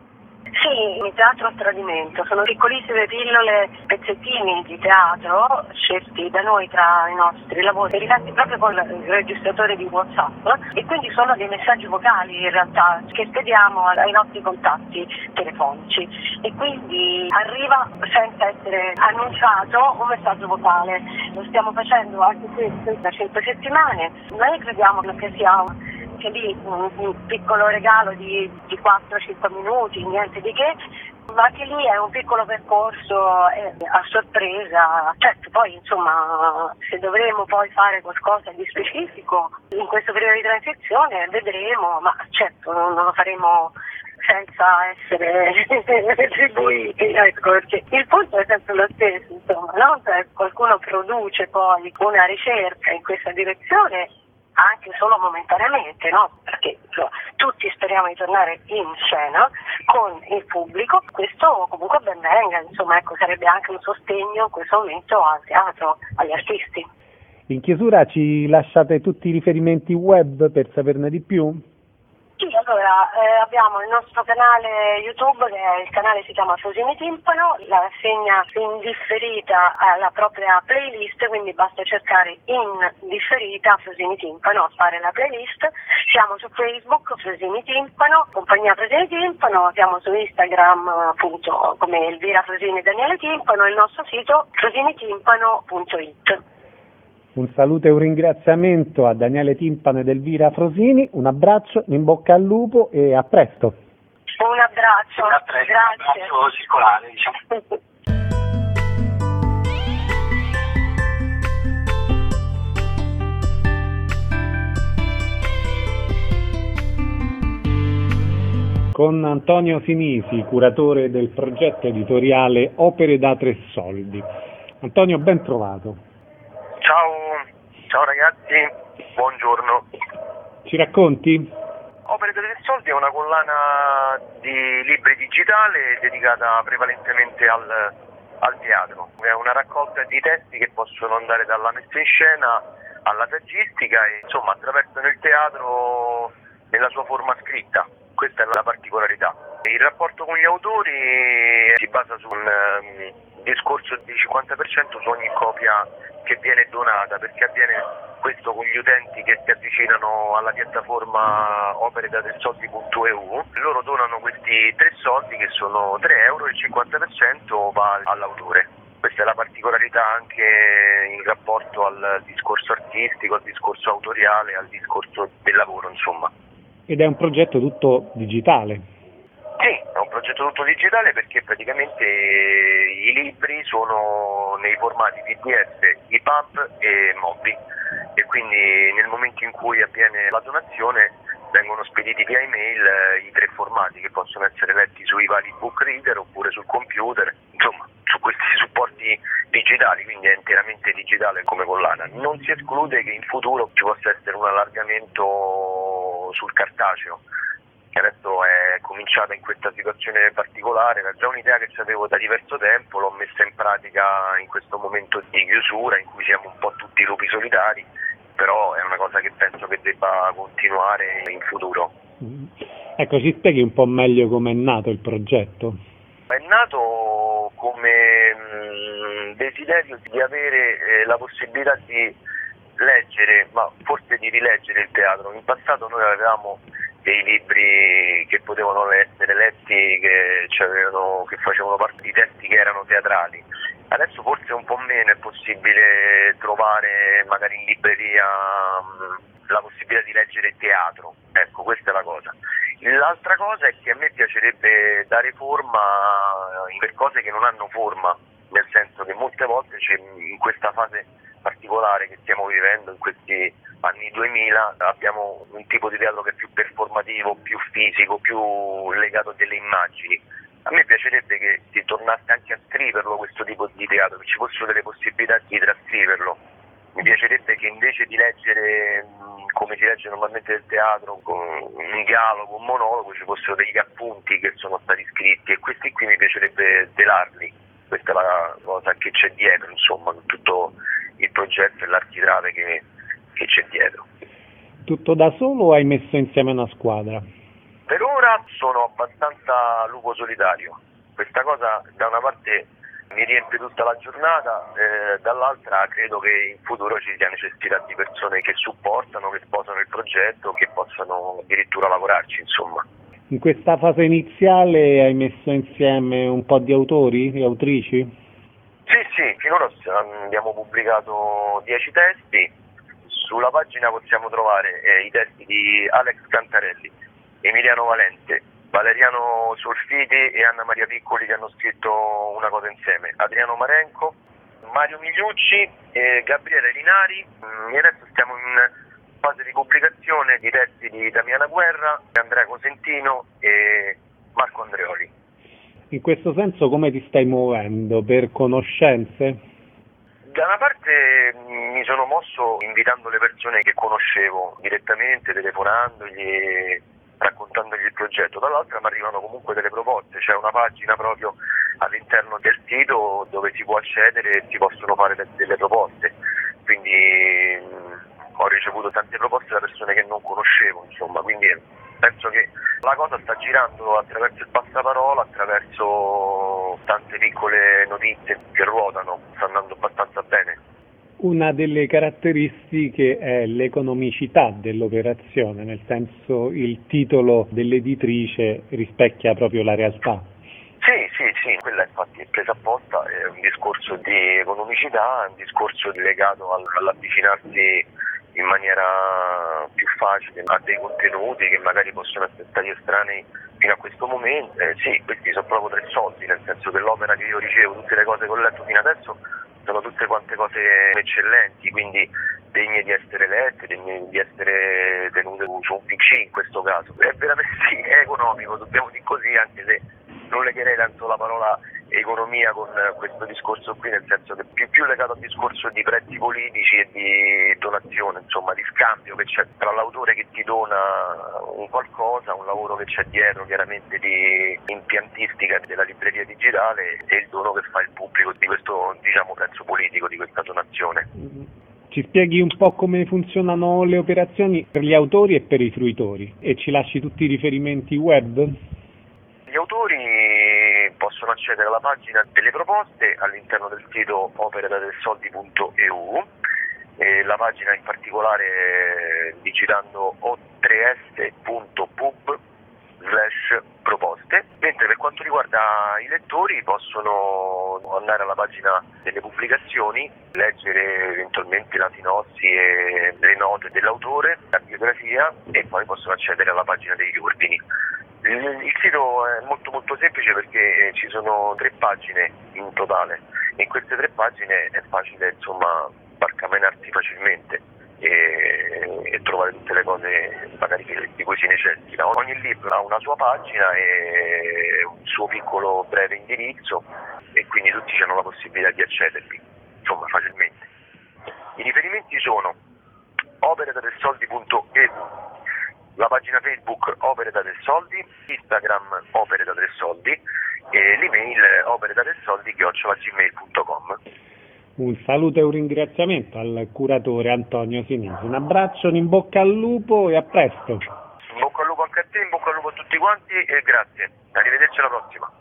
Sì, il teatro a tradimento, sono piccolissime pillole, pezzettini di teatro scelti da noi tra i nostri lavori, rifatti proprio con il registratore di WhatsApp, e quindi sono dei messaggi vocali in realtà che spediamo ai nostri contatti telefonici, e quindi arriva senza essere annunciato un messaggio vocale. Lo stiamo facendo anche questo da cento settimane, noi crediamo che sia anche lì un, un piccolo regalo di, di quattro cinque minuti, niente di che, ma anche lì è un piccolo percorso eh, a sorpresa. Certo, poi insomma, se dovremo poi fare qualcosa di specifico in questo periodo di transizione vedremo, ma certo non lo faremo senza essere retribuiti, ecco, perché il punto è sempre lo stesso, insomma, no? Cioè, qualcuno produce poi una ricerca in questa direzione, anche solo momentaneamente, no? Perché cioè, tutti speriamo di tornare in scena con il pubblico, questo comunque ben venga, insomma, ecco, sarebbe anche un sostegno in questo momento al teatro, agli artisti. In chiusura ci lasciate tutti i riferimenti web per saperne di più? Sì, allora eh, abbiamo il nostro canale YouTube, che è, il canale si chiama Frosini Timpano, la rassegna in differita alla propria playlist, quindi basta cercare in differita Frosini Timpano, fare la playlist. Siamo su Facebook, Frosini Timpano, compagnia Frosini Timpano, siamo su Instagram appunto come Elvira Frosini e Daniele Timpano, e il nostro sito frosini-timpano punto it. Un saluto e un ringraziamento a Daniele Timpano ed Elvira Frosini, un abbraccio, in bocca al lupo e a presto. Un abbraccio, un abbraccio, grazie. Un abbraccio circolare, diciamo. Con Antonio Sinisi, curatore del progetto editoriale Opere da Tre Soldi. Antonio, ben trovato. Ciao, ciao ragazzi, buongiorno. Ci racconti? Opere da Tre Soldi è una collana di libri digitale dedicata prevalentemente al, al teatro. È una raccolta di testi che possono andare dalla messa in scena alla saggistica e insomma attraversano il teatro nella sua forma scritta. Questa è la particolarità. Il rapporto con gli autori si basa su un um, discorso di cinquanta per cento su ogni copia che viene donata, perché avviene questo con gli utenti che si avvicinano alla piattaforma opere da tre soldi punto e u. Loro donano questi tre soldi che sono tre euro e il cinquanta per cento va all'autore. Questa è la particolarità anche in rapporto al discorso artistico, al discorso autoriale, al discorso del lavoro, insomma. Ed è un progetto tutto digitale? Sì, è un progetto tutto digitale perché praticamente i libri sono nei formati P D F, E P U B e Mobi, e quindi nel momento in cui avviene la donazione vengono spediti via email eh, i tre formati che possono essere letti sui vari book reader oppure sul computer, insomma su questi supporti digitali, quindi è interamente digitale come collana. Non si esclude che in futuro ci possa essere un allargamento sul cartaceo, che adesso è cominciata in questa situazione particolare, era già un'idea che avevo da diverso tempo, l'ho messa in pratica in questo momento di chiusura in cui siamo un po' tutti lupi solitari, però è una cosa che penso che debba continuare in futuro. Ecco, ci spieghi un po' meglio come è nato il progetto? È nato come mh, desiderio di avere eh, la possibilità di leggere, ma forse di rileggere il teatro. In passato noi avevamo dei libri che potevano essere letti, che, c'avevano, che facevano parte di testi che erano teatrali. Adesso forse un po' meno è possibile trovare magari in libreria mh, la possibilità di leggere teatro, ecco, questa è la cosa. L'altra cosa è che a me piacerebbe dare forma per cose che non hanno forma, nel senso che molte volte c'è in questa fase particolare che stiamo vivendo in questi anni duemila. Abbiamo un tipo di teatro che è più performativo, più fisico, più legato a delle immagini. A me piacerebbe che si tornasse anche a scriverlo questo tipo di teatro, che ci fossero delle possibilità di trascriverlo. Mi piacerebbe che invece di leggere come si legge normalmente nel teatro, con un dialogo, un monologo, ci fossero degli appunti che sono stati scritti, e questi qui mi piacerebbe svelarli. Questa è la cosa che c'è dietro, insomma, tutto il progetto e l'architrave che, che c'è dietro. Tutto da solo o hai messo insieme una squadra? Per ora sono abbastanza lupo solitario. Questa cosa da una parte mi riempie tutta la giornata, eh, dall'altra credo che in futuro ci sia necessità di persone che supportano, che sposano il progetto, che possano addirittura lavorarci, insomma. In questa fase iniziale hai messo insieme un po' di autori e autrici? Sì, sì, finora abbiamo pubblicato dieci testi. Sulla pagina possiamo trovare eh, i testi di Alex Cantarelli, Emiliano Valente, Valeriano Solfiti e Anna Maria Piccoli, che hanno scritto Una cosa insieme, Adriano Marenco, Mario Migliucci e Gabriele Linari. E adesso stiamo in fase di pubblicazione di testi di Damiana Guerra, Andrea Cosentino e Marco Andreoli. In questo senso come ti stai muovendo? Per conoscenze? Da una parte mi sono mosso invitando le persone che conoscevo direttamente, telefonandogli, raccontandogli il progetto, dall'altra mi arrivano comunque delle proposte. C'è una pagina proprio all'interno del sito dove si può accedere e si possono fare delle proposte, quindi mh, ho ricevuto tante proposte da persone che non conoscevo, insomma, quindi penso che la cosa sta girando attraverso il passaparola, attraverso tante piccole notizie che ruotano, sta andando abbastanza bene. Una delle caratteristiche è l'economicità dell'operazione, nel senso il titolo dell'editrice rispecchia proprio la realtà. Sì, sì, sì, quella infatti è presa apposta, è un discorso di economicità, è un discorso legato all'avvicinarsi in maniera più facile a dei contenuti che magari possono essere stati estranei fino a questo momento. Eh, sì, questi sono proprio tre soldi, nel senso che l'opera che io ricevo, tutte le cose che ho letto fino adesso, sono tutte quante cose eccellenti, quindi degne di essere lette, degne di essere tenute su un P C in questo caso. È veramente sì, è economico, dobbiamo dire così, anche se non legherei tanto la parola economia con questo discorso qui, nel senso che più più legato al discorso di prezzi politici e di donazione, insomma di scambio che c'è tra l'autore che ti dona un qualcosa, un lavoro che c'è dietro chiaramente di impiantistica della libreria digitale, e il dono che fa il pubblico di questo, diciamo, prezzo politico di questa donazione. Ci spieghi un po' come funzionano le operazioni per gli autori e per i fruitori, e ci lasci tutti i riferimenti web? Gli autori possono accedere alla pagina delle proposte all'interno del sito operedadelsoldi punto e u, e la pagina in particolare digitando o tre s punto pub slash proposte, mentre per quanto riguarda i lettori possono andare alla pagina delle pubblicazioni, leggere eventualmente la sinossi e le note dell'autore, la biografia, e poi possono accedere alla pagina degli ordini. Il sito è molto molto semplice perché ci sono tre pagine in totale, e in queste tre pagine è facile, insomma, barcamenarsi facilmente e, e trovare tutte le cose magari di cui si necessita. Ogni libro ha una sua pagina e un suo piccolo breve indirizzo, e quindi tutti hanno la possibilità di accedervi, insomma, facilmente. I riferimenti sono operedadelsoldi punto e u, la pagina Facebook Opere da Tre Soldi, Instagram Opere da Tre Soldi e l'email operedadelsoldi chiocciola gmail punto com. Un saluto e un ringraziamento al curatore Antonio Sinisi. Un abbraccio, un in bocca al lupo e a presto. In bocca al lupo anche a te, in bocca al lupo a tutti quanti e grazie. Arrivederci alla prossima.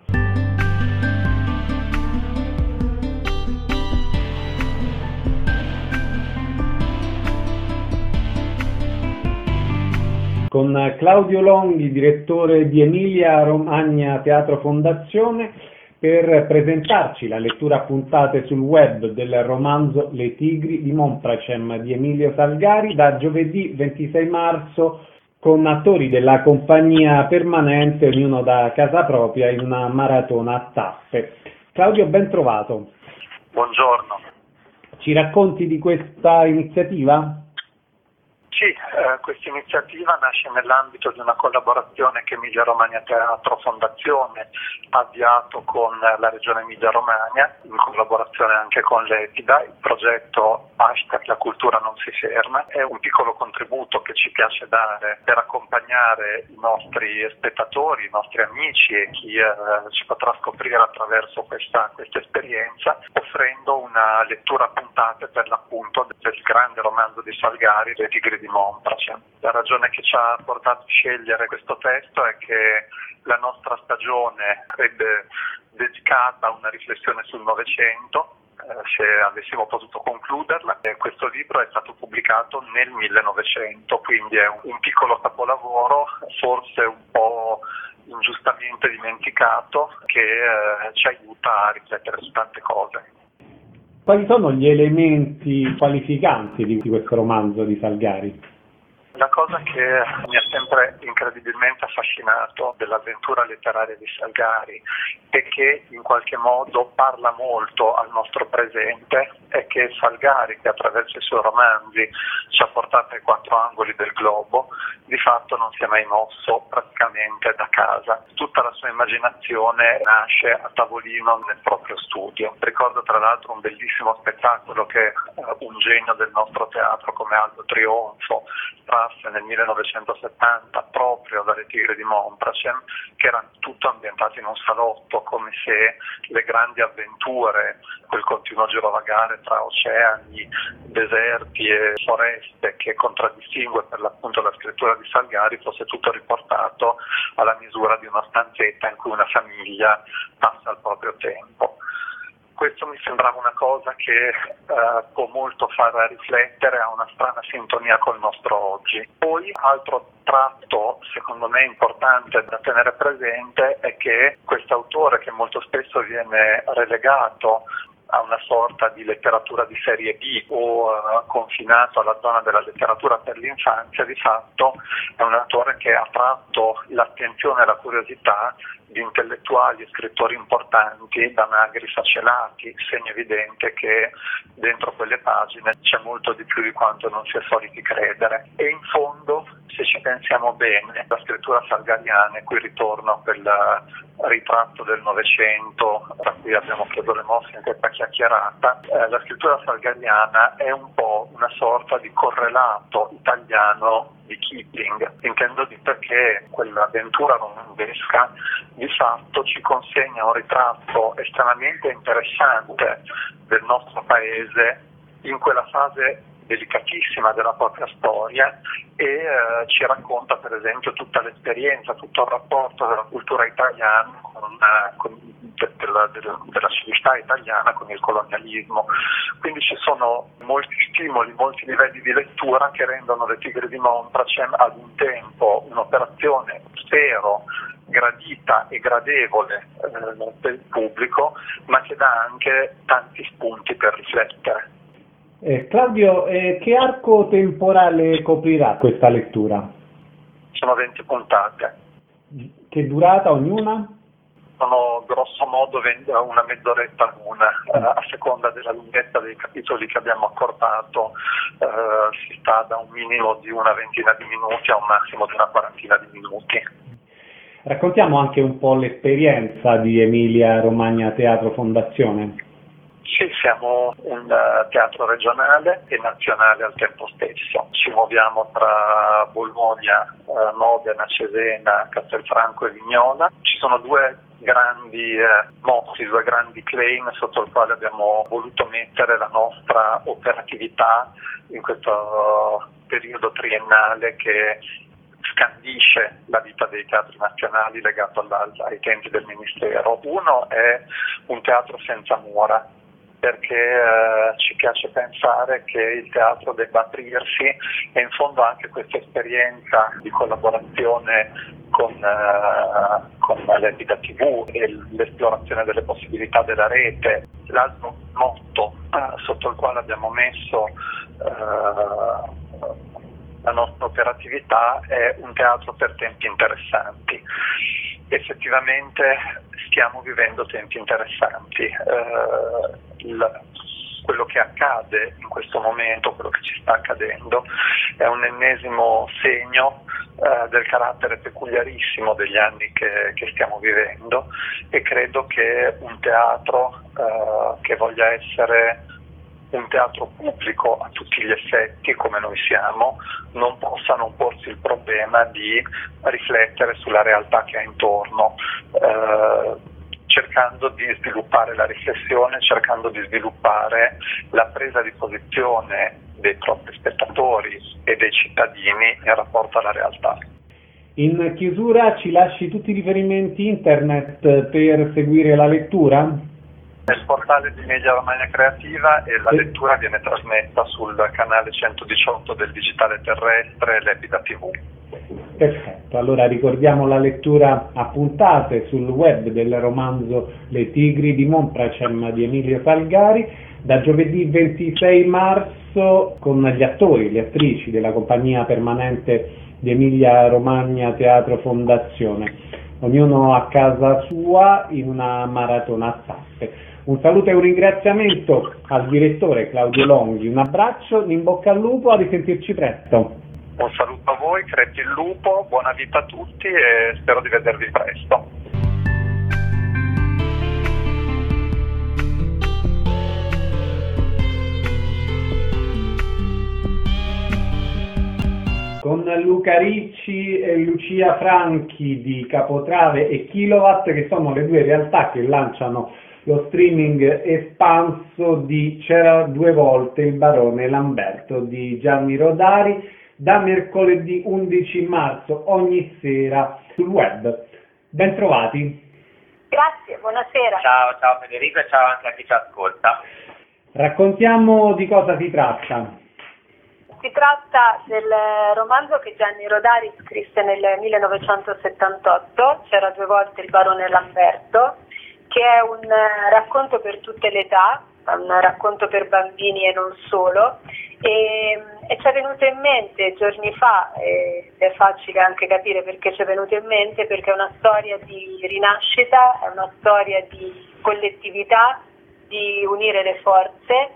Con Claudio Longhi, direttore di Emilia Romagna Teatro Fondazione, per presentarci la lettura a puntate sul web del romanzo Le Tigri di Monpracem di Emilio Salgari, da giovedì ventisei marzo, con attori della compagnia permanente, ognuno da casa propria, in una maratona a tappe. Claudio, ben trovato. Buongiorno. Ci racconti di questa iniziativa? Sì, eh, questa iniziativa nasce nell'ambito di una collaborazione che Emilia Romagna Teatro Fondazione ha avviato con la Regione Emilia Romagna, in collaborazione anche con l'Epida. Il progetto Hashtag La Cultura Non Si Ferma è un piccolo contributo che ci piace dare per accompagnare i nostri spettatori, i nostri amici e chi eh, ci potrà scoprire attraverso questa, questa esperienza, offrendo una lettura a puntate per l'appunto del grande romanzo di Salgari, Le Tigri di Montrachem. La ragione che ci ha portato a scegliere questo testo è che la nostra stagione sarebbe dedicata a una riflessione sul Novecento, eh, se avessimo potuto concluderla. E questo libro è stato pubblicato nel millenovecento, quindi è un, un piccolo capolavoro, forse un po' ingiustamente dimenticato, che eh, ci aiuta a riflettere su tante cose. Quali sono gli elementi qualificanti di questo romanzo di Salgari? La cosa che mi ha sempre incredibilmente affascinato dell'avventura letteraria di Salgari e che in qualche modo parla molto al nostro presente è che Salgari, che attraverso i suoi romanzi ci ha portato ai quattro angoli del globo, di fatto non si è mai mosso praticamente da casa. Tutta la sua immaginazione nasce a tavolino nel proprio studio. Ricordo tra l'altro un bellissimo spettacolo che eh, un genio del nostro teatro come Aldo Trionfo trasse nel millenovecentosettanta proprio dalle Tigri di Montrachem, che erano tutto ambientato in un salotto, come se le grandi avventure, quel continuo girovagare tra oceani, deserti e foreste che contraddistingue per l'appunto la scrittura di Salgari, fosse tutto riportato alla misura di una stanzetta in cui una famiglia passa il proprio tempo. Questo mi sembrava una cosa che eh, può molto far riflettere, ha una strana sintonia col nostro oggi. Poi, altro tratto secondo me importante da tenere presente è che quest'autore, che molto spesso viene relegato a una sorta di letteratura di serie B o uh, confinato alla zona della letteratura per l'infanzia, di fatto è un autore che ha attratto l'attenzione e la curiosità di intellettuali e scrittori importanti da magri facelati, segno evidente che dentro quelle pagine c'è molto di più di quanto non si è soliti credere. E in fondo, se ci pensiamo bene, la scrittura salgariana, qui ritorno a quel ritratto del Novecento da cui abbiamo preso le mosse in questa chiacchierata, eh, la scrittura salgariana è un po' una sorta di correlato italiano di Kipling, intendo di perché quell'avventura romanzesca di fatto ci consegna un ritratto estremamente interessante del nostro paese in quella fase delicatissima della propria storia e eh, ci racconta per esempio tutta l'esperienza, tutto il rapporto della cultura italiana con, uh, con della, della, della civiltà italiana con il colonialismo. Quindi ci sono molti stimoli, molti livelli di lettura che rendono Le Tigri di Montrachem ad un tempo un'operazione, spero, gradita e gradevole eh, per il pubblico, ma che dà anche tanti spunti per riflettere. Eh, Claudio, eh, che arco temporale coprirà questa lettura? Sono venti puntate. Che durata ognuna? Sono grosso modo una mezz'oretta l'una, eh, a seconda della lunghezza dei capitoli che abbiamo accordato, eh, si sta da un minimo di una ventina di minuti a un massimo di una quarantina di minuti. Raccontiamo anche un po' l'esperienza di Emilia Romagna Teatro Fondazione. Sì, siamo un uh, teatro regionale e nazionale al tempo stesso. Ci muoviamo tra Bologna, uh, Modena, Cesena, Castelfranco e Vignola. Ci sono due grandi eh, mozzi, due grandi claim sotto il quale abbiamo voluto mettere la nostra operatività in questo periodo triennale che scandisce la vita dei teatri nazionali legato alla, ai tempi del Ministero. Uno è un teatro senza mura, perché eh, ci piace pensare che il teatro debba aprirsi e in fondo anche questa esperienza di collaborazione con, eh, con l'Epida tivù e l'esplorazione delle possibilità della rete. L'altro motto eh, sotto il quale abbiamo messo eh, la nostra operatività è un teatro per tempi interessanti. Effettivamente stiamo vivendo tempi interessanti. Eh, il, quello che accade in questo momento, quello che ci sta accadendo, è un ennesimo segno eh, del carattere peculiarissimo degli anni che, che stiamo vivendo, e credo che un teatro eh, che voglia essere un teatro pubblico a tutti gli effetti, come noi siamo, non possa non porsi il problema di riflettere sulla realtà che ha intorno, eh, cercando di sviluppare la riflessione, cercando di sviluppare la presa di posizione dei propri spettatori e dei cittadini in rapporto alla realtà. In chiusura ci lasci tutti i riferimenti internet per seguire la lettura? Nel portale di Emilia Romagna Creativa, e la lettura viene trasmessa sul canale centodiciotto del digitale terrestre, l'Epida tivù. Perfetto, allora ricordiamo la lettura a puntate sul web del romanzo Le Tigri di Monpracem di Emilio Salgari, da giovedì ventisei marzo, con gli attori e le attrici della compagnia permanente di Emilia Romagna Teatro Fondazione, ognuno a casa sua in una maratona a tappe. Un saluto e un ringraziamento al direttore Claudio Longhi, un abbraccio, in bocca al lupo, a risentirci presto. Un saluto a voi, crepi il lupo, buona vita a tutti e spero di vedervi presto. Con Luca Ricci e Lucia Franchi di Capotrave e Kilowatt, che sono le due realtà che lanciano lo streaming espanso di C'era due volte il barone Lamberto di Gianni Rodari, da mercoledì undici marzo ogni sera sul web. Ben trovati. Grazie, buonasera. Ciao, ciao Federico e ciao anche a chi ci ascolta. Raccontiamo di cosa si tratta. Si tratta del romanzo che Gianni Rodari scrisse nel millenovecentosettantotto, C'era due volte il barone Lamberto, che è un racconto per tutte le età, un racconto per bambini e non solo, e, e ci è venuto in mente giorni fa, e è facile anche capire perché ci è venuto in mente, perché è una storia di rinascita, è una storia di collettività, di unire le forze,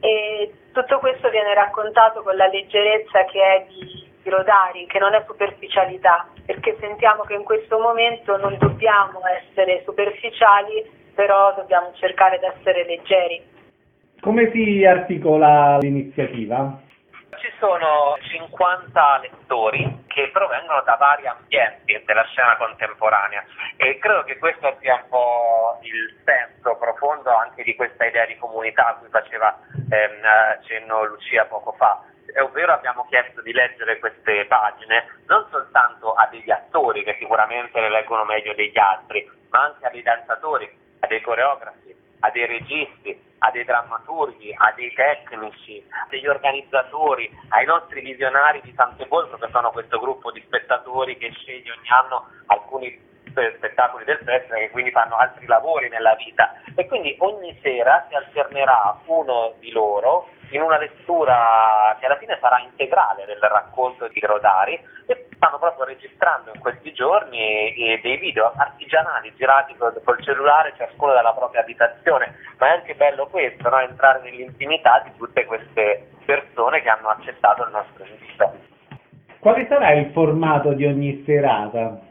e tutto questo viene raccontato con la leggerezza che è di Rodari, che non è superficialità, perché sentiamo che in questo momento non dobbiamo essere superficiali, però dobbiamo cercare di essere leggeri. Come si articola l'iniziativa? Ci sono cinquanta lettori che provengono da vari ambienti della scena contemporanea e credo che questo sia un po' il senso profondo anche di questa idea di comunità a cui faceva ehm, cenno Lucia poco fa. Ovvero abbiamo chiesto di leggere queste pagine non soltanto a degli attori che sicuramente le leggono meglio degli altri, ma anche a dei danzatori, a dei coreografi, a dei registi, a dei drammaturghi, a dei tecnici, a degli organizzatori, ai nostri visionari di Sant'Epolcro, che sono questo gruppo di spettatori che sceglie ogni anno alcuni spettacoli del festival, che quindi fanno altri lavori nella vita, e quindi ogni sera si alternerà uno di loro in una lettura che alla fine sarà integrale del racconto di Rodari, e stanno proprio registrando in questi giorni dei video artigianali girati col, col cellulare, ciascuno dalla propria abitazione. Ma è anche bello questo, no? Entrare nell'intimità di tutte queste persone che hanno accettato il nostro invito. Quale sarà il formato di ogni serata?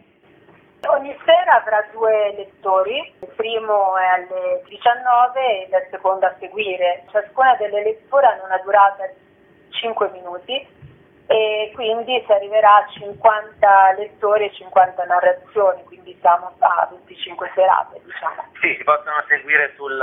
Ogni sera avrà due lettori, il primo è alle diciannove e il secondo a seguire. Ciascuna delle letture ha una durata di cinque minuti e quindi si arriverà a cinquanta lettori e cinquanta narrazioni, quindi siamo a venticinque serate, diciamo. Sì, si possono seguire sul,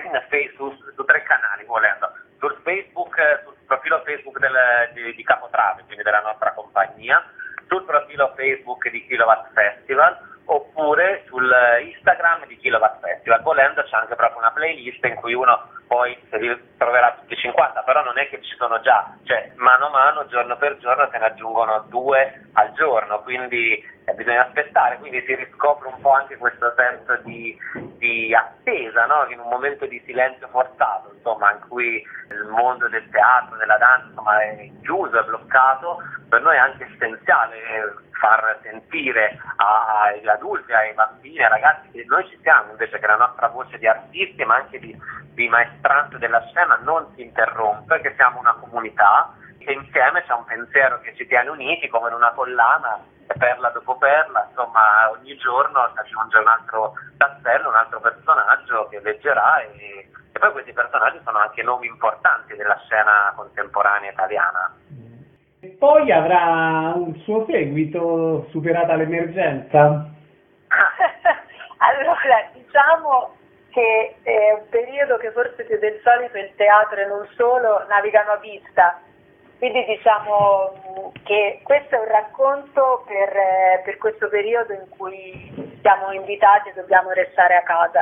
su, su tre canali volendo, sul Facebook, sul profilo Facebook del, di, di Capotrave, quindi della nostra compagnia, sul profilo Facebook di Kilowatt Festival, oppure sul Instagram di Kilowatt Festival. Volendo c'è anche proprio una playlist in cui uno poi troverà tutti i centocinquanta, però non è che ci sono già, cioè mano a mano, giorno per giorno se ne aggiungono due al giorno, quindi eh, bisogna aspettare, quindi si riscopre un po' anche questo senso di, di attesa, no? In un momento di silenzio forzato, insomma, in cui il mondo del teatro, della danza, insomma, è chiuso, è bloccato. Per noi è anche essenziale far sentire agli adulti, ai bambini, ai ragazzi che noi ci siamo, invece che la nostra voce di artisti, ma anche di, di maestranze della scena non si interrompe, che siamo una comunità, che insieme c'è un pensiero che ci tiene uniti come in una collana, perla dopo perla, insomma ogni giorno si aggiunge un altro tassello, un altro personaggio che leggerà e, e poi questi personaggi sono anche nomi importanti della scena contemporanea italiana. E poi avrà un suo seguito, superata l'emergenza? Allora, diciamo che è un periodo che forse più del solito il teatro e non solo navigano a vista, quindi diciamo che questo è un racconto per, per questo periodo in cui siamo invitati e dobbiamo restare a casa.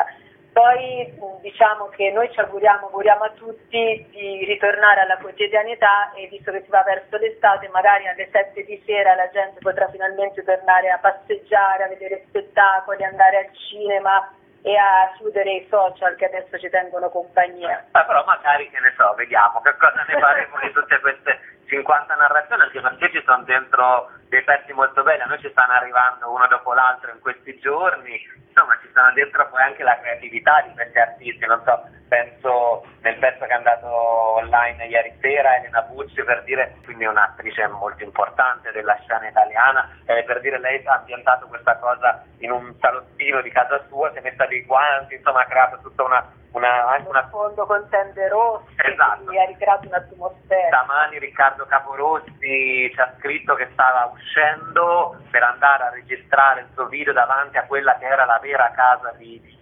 Poi diciamo che noi ci auguriamo, auguriamo a tutti di ritornare alla quotidianità e visto che si va verso l'estate, magari alle sette di sera la gente potrà finalmente tornare a passeggiare, a vedere spettacoli, andare al cinema e a chiudere i social che adesso ci tengono compagnia. Ma però magari, che ne so, vediamo che cosa ne faremo di tutte queste cinquanta narrazioni, anche perché ci sono dentro dei pezzi molto belli, a noi ci stanno arrivando uno dopo l'altro in questi giorni, insomma ci sono dentro poi anche la creatività di questi artisti, non so, penso nel pezzo che è andato online ieri sera, Elena Bucci, per dire, quindi un'attrice molto importante della scena italiana, eh, per dire lei ha ambientato questa cosa in un salottino di casa sua, si è messa dei guanti, insomma ha creato tutta una Una, anche una... un fondo con tende rosse, esatto. Quindi ha ricreato un'atmosfera. Stamani Riccardo Caporossi ci ha scritto che stava uscendo per andare a registrare il suo video davanti a quella che era la vera casa di, di,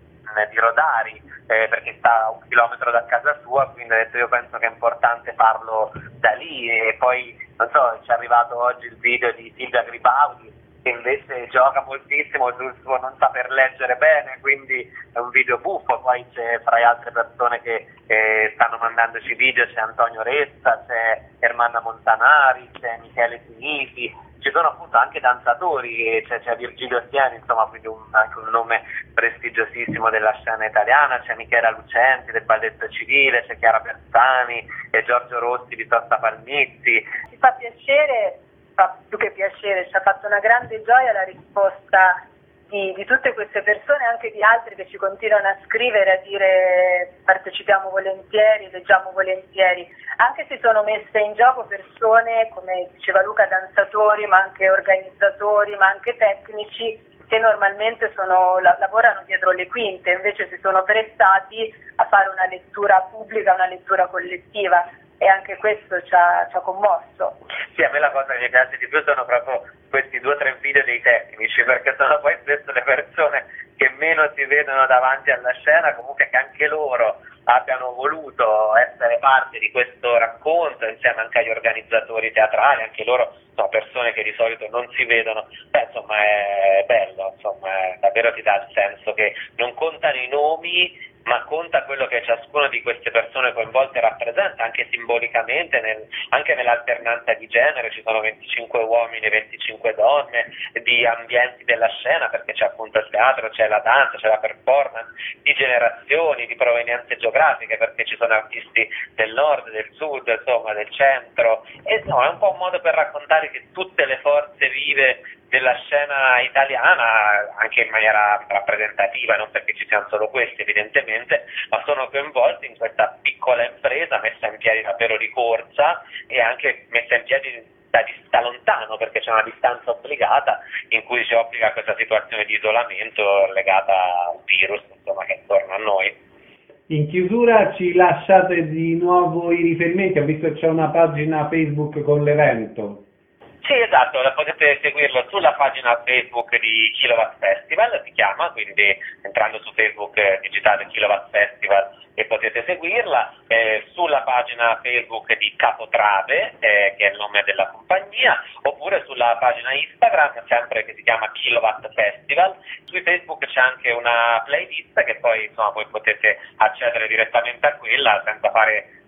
di Rodari, eh, perché sta a un chilometro da casa sua, quindi ha detto io penso che è importante farlo da lì. E poi non so, ci è arrivato oggi il video di Silvia Gripaudi che invece gioca moltissimo sul suo non saper leggere bene, quindi è un video buffo. Poi c'è fra le altre persone che eh, stanno mandandoci video, c'è Antonio Ressa, c'è Ermanna Montanari, c'è Michele Sinisi, ci sono appunto anche danzatori, c'è, c'è Virgilio Sieni, insomma, quindi un, anche un nome prestigiosissimo della scena italiana, c'è Michela Lucenti del Balletto Civile, c'è Chiara Bersani e Giorgio Rossi di Tosta Palmizzi. Ci fa piacere, fa più che piacere, ci ha fatto una grande gioia la risposta di, di tutte queste persone, anche di altri che ci continuano a scrivere, a dire partecipiamo volentieri, leggiamo volentieri. Anche si sono messe in gioco persone, come diceva Luca, danzatori, ma anche organizzatori, ma anche tecnici, che normalmente sono, lavorano dietro le quinte, invece si sono prestati a fare una lettura pubblica, una lettura collettiva. E anche questo ci ha, ci ha commosso. Sì, a me la cosa che mi piace di più sono proprio questi due o tre video dei tecnici, perché sono poi spesso le persone che meno si vedono davanti alla scena, comunque che anche loro abbiano voluto essere parte di questo racconto insieme anche agli organizzatori teatrali, anche loro sono persone che di solito non si vedono. Beh, insomma è bello, insomma è, davvero ti dà il senso che non contano i nomi, ma conta quello che ciascuna di queste persone coinvolte rappresenta, anche simbolicamente, nel, anche nell'alternanza di genere. Ci sono venticinque uomini e venticinque donne, di ambienti della scena, perché c'è appunto il teatro, c'è la danza, c'è la performance, di generazioni, di provenienze geografiche, perché ci sono artisti del nord, del sud, insomma del centro, e no, è un po' un modo per raccontare che tutte le forze vive della scena italiana, anche in maniera rappresentativa, non perché ci siano solo questi evidentemente, ma sono coinvolti in questa piccola impresa messa in piedi davvero di corsa e anche messa in piedi da, da lontano, perché c'è una distanza obbligata in cui si obbliga a questa situazione di isolamento legata al virus, insomma, che è intorno a noi. In chiusura ci lasciate di nuovo i riferimenti, ho visto che c'è una pagina Facebook con l'evento. Sì, esatto, potete seguirlo sulla pagina Facebook di Kilowatt Festival, si chiama, quindi entrando su Facebook digitate Kilowatt Festival e potete seguirla, eh, sulla pagina Facebook di Capotrave, eh, che è il nome della compagnia, oppure sulla pagina Instagram, sempre che si chiama Kilowatt Festival. Su Facebook c'è anche una playlist che poi insomma voi potete accedere direttamente a quella senza fare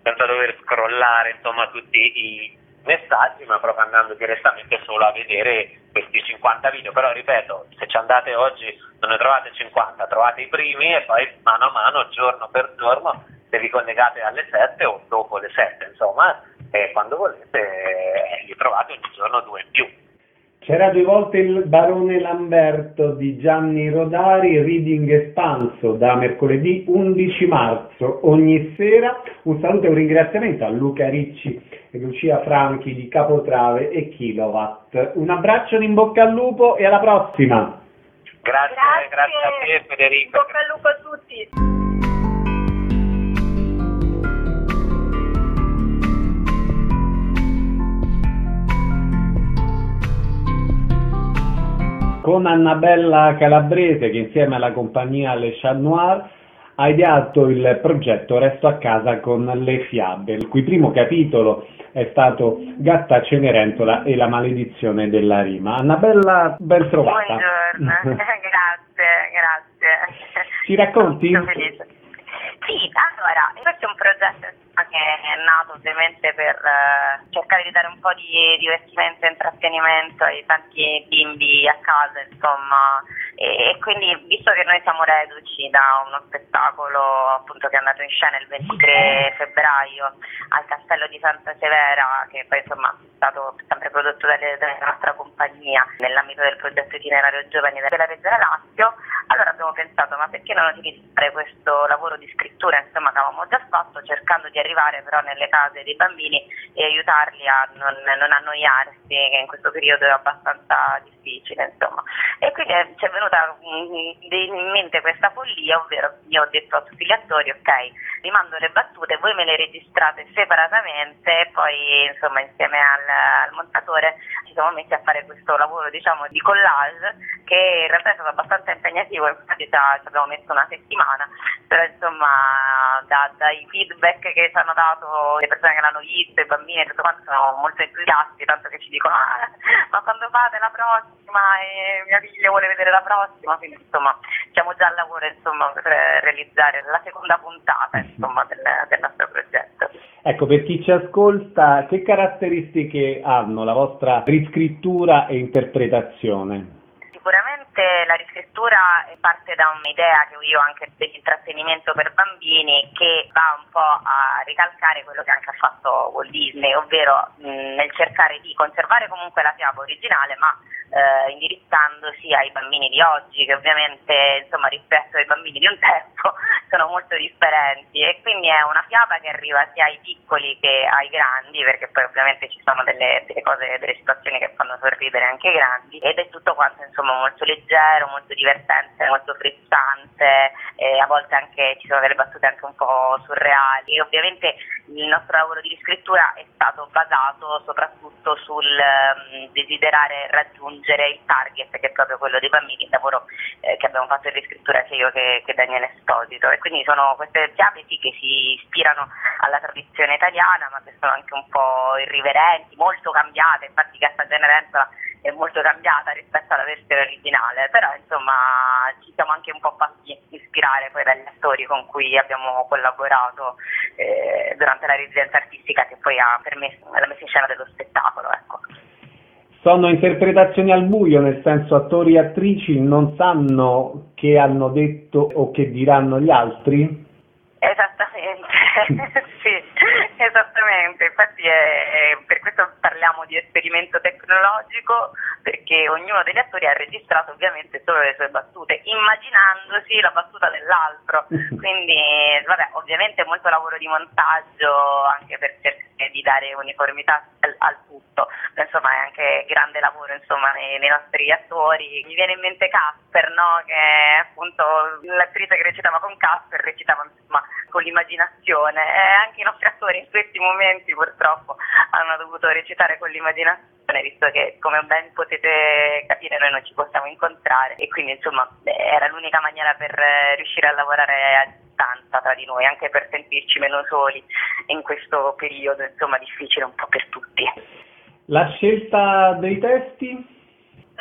senza dover scrollare insomma tutti i messaggi, ma proprio andando direttamente solo a vedere questi cinquanta video. Però ripeto, se ci andate oggi non ne trovate cinquanta, trovate i primi e poi mano a mano, giorno per giorno, se vi collegate alle sette o dopo le sette, insomma, e quando volete eh, li trovate ogni giorno due in più. C'era due volte il Barone Lamberto di Gianni Rodari, reading espanso da mercoledì undici marzo ogni sera. Un saluto e un ringraziamento a Luca Ricci e Lucia Franchi di Capotrave e Kilowatt. Un abbraccio in bocca al lupo e alla prossima. Grazie, grazie, grazie a te Federico. In bocca al lupo a tutti. Con Annabella Calabrese, che insieme alla compagnia Le Chat Noir ha ideato il progetto Resto a casa con le fiabe, il cui primo capitolo è stato Gatta Cenerentola e la maledizione della rima. Annabella, ben trovata. Buongiorno, grazie, grazie. Ci racconti? Sono felice. Sì, allora, questo è un progetto che è nato ovviamente per uh, cercare di dare un po' di divertimento e intrattenimento ai tanti bimbi a casa, insomma, e, e quindi visto che noi siamo reduci da uno spettacolo appunto che è andato in scena il ventitré febbraio al Castello di Santa Severa, che poi insomma è stato sempre prodotto dalle, dalla nostra compagnia nell'ambito del progetto itinerario giovani della Regione Lazio, allora abbiamo pensato ma perché non utilizzare questo lavoro di scrittura insomma che avevamo già fatto, cercando di arrivare però nelle case dei bambini e aiutarli a non, non annoiarsi, che in questo periodo è abbastanza difficile insomma. E quindi ci è venuta in mente questa follia, ovvero io ho detto a tutti gli attori ok, vi mando le battute, voi me le registrate separatamente e poi insomma insieme al, al montatore ci siamo messi a fare questo lavoro diciamo di collage che in realtà è stato abbastanza impegnativo, infatti ci abbiamo messo una settimana, però insomma da, dai feedback che ci hanno dato le persone che l'hanno visto, i bambini e tutto quanto sono molto entusiasti, tanto che ci dicono ah, ma quando fate la prossima e mia figlia vuole vedere la prossima, quindi insomma siamo già al lavoro insomma per realizzare la seconda puntata insomma del, del nostro progetto. Ecco, per chi ci ascolta, che caratteristiche hanno la vostra riscrittura e interpretazione? Sicuramente la riscrittura parte da un'idea che io ho anche dell'intrattenimento per bambini, che va un po' a ricalcare quello che anche ha fatto Walt Disney, ovvero mh, nel cercare di conservare comunque la fiaba originale, ma eh, indirizzandosi ai bambini di oggi, che ovviamente insomma rispetto ai bambini di un tempo sono molto differenti, e quindi è una fiaba che arriva sia ai piccoli che ai grandi, perché poi ovviamente ci sono delle, delle cose, delle situazioni che fanno sorridere anche i grandi, ed è tutto quanto insomma molto leggero, molto divertente, molto frizzante, e a volte anche ci sono delle battute anche un po' surreali, e ovviamente il nostro lavoro di riscrittura è stato basato soprattutto sul um, desiderare raggiungere il target, che è proprio quello dei bambini, il lavoro eh, che abbiamo fatto in riscrittura sia io che, che Daniele Esposito, e quindi sono queste fiabe sì, che si ispirano alla tradizione italiana, ma che sono anche un po' irriverenti, molto cambiate, infatti Gatta Cenerentola è molto cambiata rispetto alla versione originale, però insomma ci siamo anche un po' fatti ispirare poi dagli attori con cui abbiamo collaborato eh, durante la residenza artistica, che poi ha permesso la messa in scena dello spettacolo, ecco. Sono interpretazioni al buio, nel senso attori e attrici non sanno che hanno detto o che diranno gli altri? Esattamente, sì, esattamente, infatti è, è, per questo parliamo di esperimento tecnologico, perché ognuno degli attori ha registrato ovviamente solo le sue battute, immaginandosi la battuta dell'altro, quindi vabbè, ovviamente molto lavoro di montaggio anche per cercare di dare uniformità al, al tutto, insomma è anche grande lavoro insomma nei, nei nostri attori. Mi viene in mente Casper, no? Che appunto l'attrice che recitava con Casper recitava insomma con l'immaginazione, e anche i nostri attori in questi momenti purtroppo hanno dovuto recitare con l'immaginazione, visto che come ben potete capire noi non ci possiamo incontrare, e quindi insomma era l'unica maniera per riuscire a lavorare a distanza tra di noi, anche per sentirci meno soli in questo periodo insomma difficile un po' per tutti. La scelta dei testi?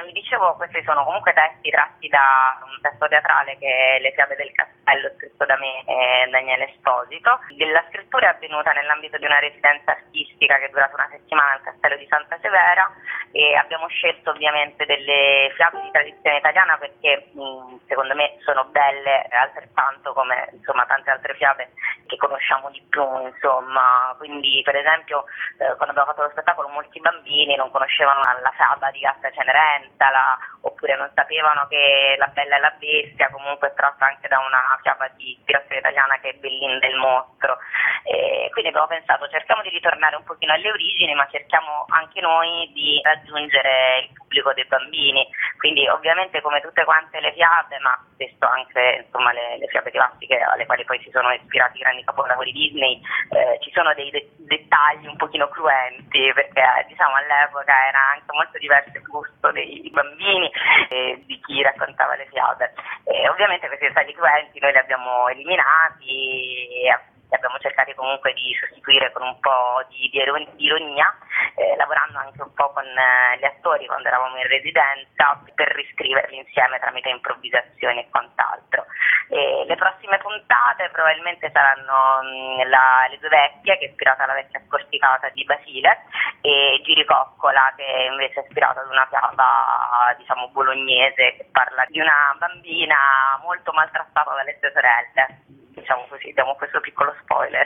vi dicevo, questi sono comunque testi tratti da un testo teatrale che è Le fiabe del castello, scritto da me e Daniele Esposito. La scrittura è avvenuta nell'ambito di una residenza artistica che è durata una settimana al castello di Santa Severa, e abbiamo scelto ovviamente delle fiabe di tradizione italiana perché mh, secondo me sono belle altrettanto come insomma tante altre fiabe che conosciamo di più, insomma. Quindi per esempio eh, quando abbiamo fatto lo spettacolo molti bambini non conoscevano la fiaba di Gatta Cenerentola, oppure non sapevano che La Bella e la Bestia comunque è tratta anche da una fiaba di ispirazione italiana che è Bellinda il mostro. E quindi abbiamo pensato, cerchiamo di ritornare un pochino alle origini, ma cerchiamo anche noi di raggiungere il pubblico dei bambini. Quindi ovviamente come tutte quante le fiabe, ma spesso anche insomma le, le fiabe classiche alle quali poi si sono ispirati i grandi capolavori Disney, eh, ci sono dei de- dettagli un pochino cruenti, perché diciamo all'epoca era anche molto diverso il gusto dei bambini e di chi raccontava le fiabe. E ovviamente questi dettagli cruenti noi li abbiamo eliminati e abbiamo cercato comunque di sostituire con un po' di, di ironia, eh, lavorando anche un po' con eh, gli attori quando eravamo in residenza per riscriverli insieme tramite improvvisazioni e quant'altro. E le prossime puntate probabilmente saranno mh, la, Le due vecchie, che è ispirata alla vecchia scorticata di Basile, e Giricoccola, che invece è ispirata ad una fiaba diciamo bolognese che parla di una bambina molto maltrattata dalle sue sorelle. Diciamo così, diamo questo piccolo spoiler.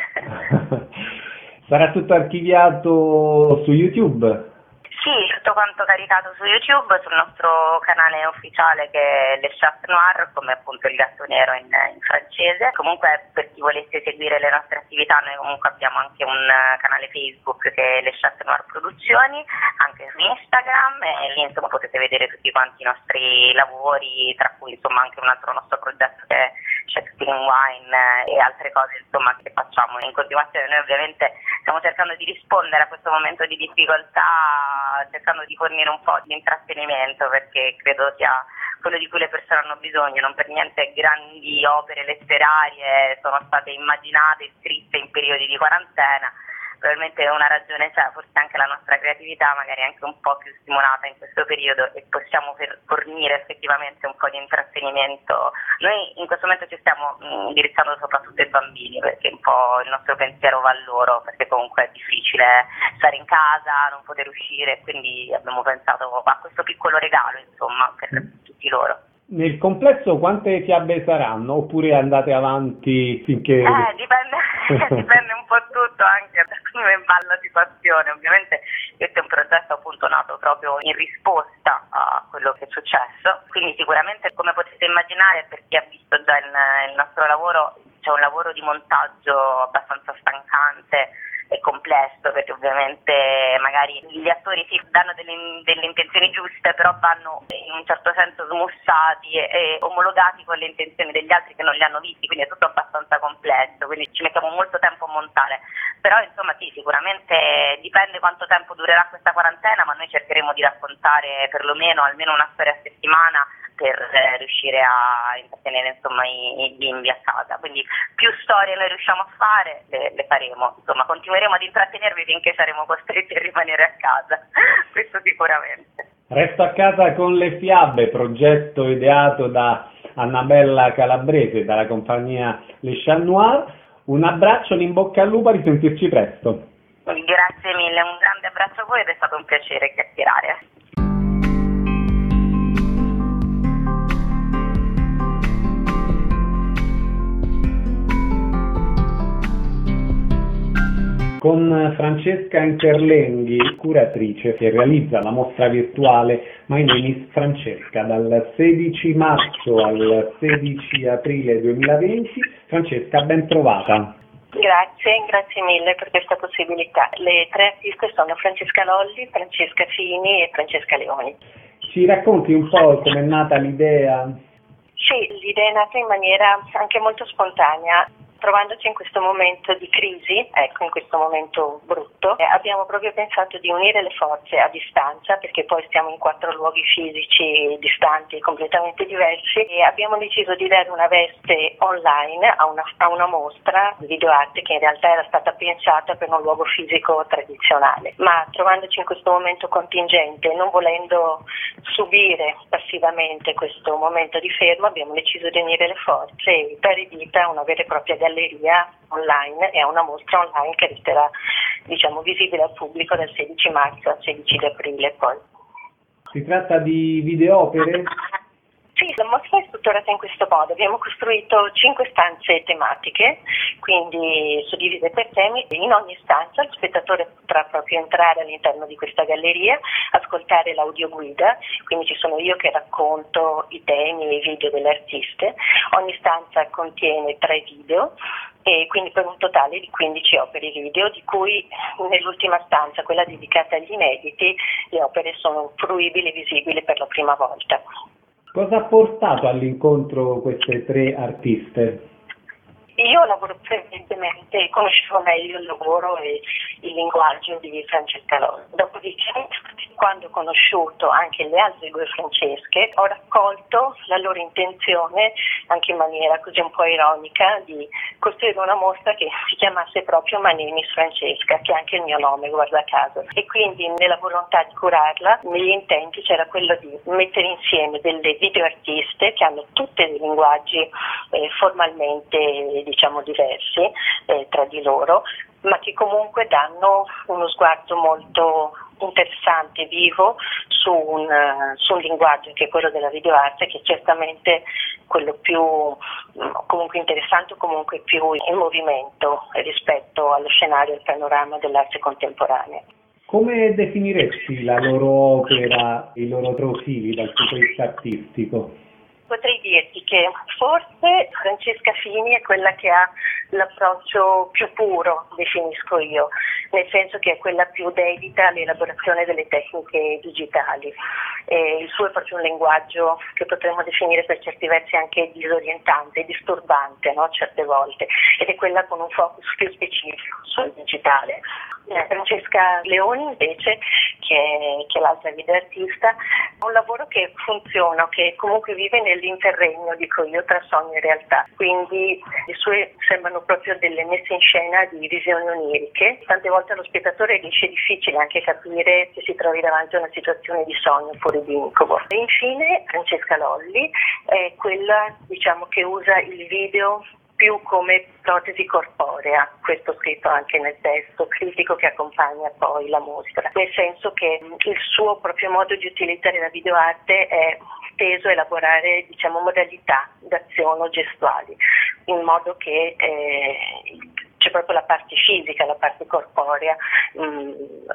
Sarà tutto archiviato su YouTube? Sì, tutto quanto caricato su YouTube, sul nostro canale ufficiale che è Le Chat Noir, come appunto il gatto nero in, in francese. Comunque per chi volesse seguire le nostre attività, noi comunque abbiamo anche un canale Facebook che è Le Chat Noir Produzioni, anche su Instagram, e lì insomma potete vedere tutti quanti i nostri lavori, tra cui insomma anche un altro nostro progetto che è Shakespeare Wine e altre cose insomma che facciamo in continuazione. Noi ovviamente stiamo cercando di rispondere a questo momento di difficoltà, cercando di fornire un po' di intrattenimento, perché credo sia quello di cui le persone hanno bisogno. Non per niente grandi opere letterarie sono state immaginate e scritte in periodi di quarantena. Probabilmente una ragione c'è, forse anche la nostra creatività magari è anche un po' più stimolata in questo periodo e possiamo per fornire effettivamente un po' di intrattenimento. Noi in questo momento ci stiamo mh, indirizzando soprattutto ai bambini, perché un po' il nostro pensiero va a loro, perché comunque è difficile stare in casa, non poter uscire, quindi abbiamo pensato a questo piccolo regalo insomma per tutti loro. Nel complesso quante fiabe saranno, oppure andate avanti finché... Eh, dipende, dipende un po' tutto anche da come va la situazione. Ovviamente questo è un progetto appunto nato proprio in risposta a quello che è successo, quindi sicuramente come potete immaginare, per chi ha visto già il, il nostro lavoro, c'è un lavoro di montaggio abbastanza stancante e complesso, perché ovviamente magari gli attori si danno delle, delle intenzioni giuste, però vanno in un certo senso smussati e, e omologati con le intenzioni degli altri che non li hanno visti, quindi è tutto abbastanza complesso, quindi ci mettiamo molto tempo a montare. Però insomma sì, sicuramente dipende quanto tempo durerà questa quarantena, ma noi cercheremo di raccontare perlomeno almeno una storia a settimana per eh, riuscire a intrattenere insomma i, i bimbi a casa. Quindi più storie noi riusciamo a fare, le, le faremo, insomma continueremo ad intrattenervi finché saremo costretti a rimanere a casa, questo sicuramente. Resto a casa con le fiabe, progetto ideato da Annabella Calabrese dalla compagnia Le Chat Noir. Un abbraccio, in bocca al lupo, a risentirci presto. Grazie mille, un grande abbraccio a voi ed è stato un piacere chiacchierare. Con Francesca Interlenghi, curatrice, che realizza la mostra virtuale My Name is Francesca dal sedici marzo al sedici aprile duemilaventi. Francesca, ben trovata. Grazie, grazie mille per questa possibilità. Le tre artiste sono Francesca Lolli, Francesca Fini e Francesca Leoni. Ci racconti un po' com'è nata l'idea? Sì, l'idea è nata in maniera anche molto spontanea. trovandoci in questo momento di crisi, ecco, in questo momento brutto, eh, abbiamo proprio pensato di unire le forze a distanza, perché poi stiamo in quattro luoghi fisici distanti e completamente diversi, e abbiamo deciso di dare una veste online a una, a una mostra di videoarte che in realtà era stata pensata per un luogo fisico tradizionale, ma trovandoci in questo momento contingente, non volendo subire passivamente questo momento di fermo, abbiamo deciso di unire le forze e dare vita a una vera e propria galleria online e a una mostra online che resterà, diciamo, visibile al pubblico dal sedici marzo al sedici di aprile. Poi. Si tratta di videoopere? Sì, la mostra è strutturata in questo modo. Abbiamo costruito cinque stanze tematiche, quindi suddivise per temi. In ogni stanza lo spettatore potrà proprio entrare all'interno di questa galleria, ascoltare l'audioguida, quindi ci sono io che racconto i temi e i video delle artiste. Ogni stanza contiene tre video, e quindi per un totale di quindici opere video, di cui nell'ultima stanza, quella dedicata agli inediti, le opere sono fruibili e visibili per la prima volta. Cosa ha portato all'incontro queste tre artiste? Io lavoro prevalentemente e conoscevo meglio il lavoro e il linguaggio di Francesca Lolli. Dopodiché, quando ho conosciuto anche le altre due Francesche, ho raccolto la loro intenzione, anche in maniera così un po' ironica, di costruire una mostra che si chiamasse proprio My Name is Francesca, che è anche il mio nome, guarda caso. E quindi nella volontà di curarla, negli intenti c'era quello di mettere insieme delle videoartiste che hanno tutte dei linguaggi eh, formalmente diciamo diversi eh, tra di loro, ma che comunque danno uno sguardo molto interessante e vivo su un, uh, su un linguaggio che è quello della videoarte, che è certamente quello più um, comunque interessante o comunque più in movimento rispetto allo scenario e al panorama dell'arte contemporanea. Come definiresti la loro opera, i loro profili dal punto di vista artistico? Potrei dirti che forse Francesca Fini è quella che ha l'approccio più puro, definisco io, nel senso che è quella più dedita all'elaborazione delle tecniche digitali. E il suo è proprio un linguaggio che potremmo definire per certi versi anche disorientante, disturbante, no? Certe volte, ed è quella con un focus più specifico sul digitale. Francesca Leoni invece, che è, che è l'altra videoartista, ha un lavoro che funziona, che comunque vive nell'interregno, dico io, tra sogno e realtà, quindi le sue sembrano proprio delle messe in scena di visioni oniriche. Tante volte allo spettatore riesce difficile anche capire se si trovi davanti a una situazione di sogno oppure di incubo. E infine Francesca Lolli è quella, diciamo, che usa il video più come protesi corporea, questo scritto anche nel testo critico che accompagna poi la mostra, nel senso che il suo proprio modo di utilizzare la videoarte è teso a elaborare, diciamo, modalità d'azione o gestuali, in modo che eh, c'è proprio la parte fisica, la parte corporea mh,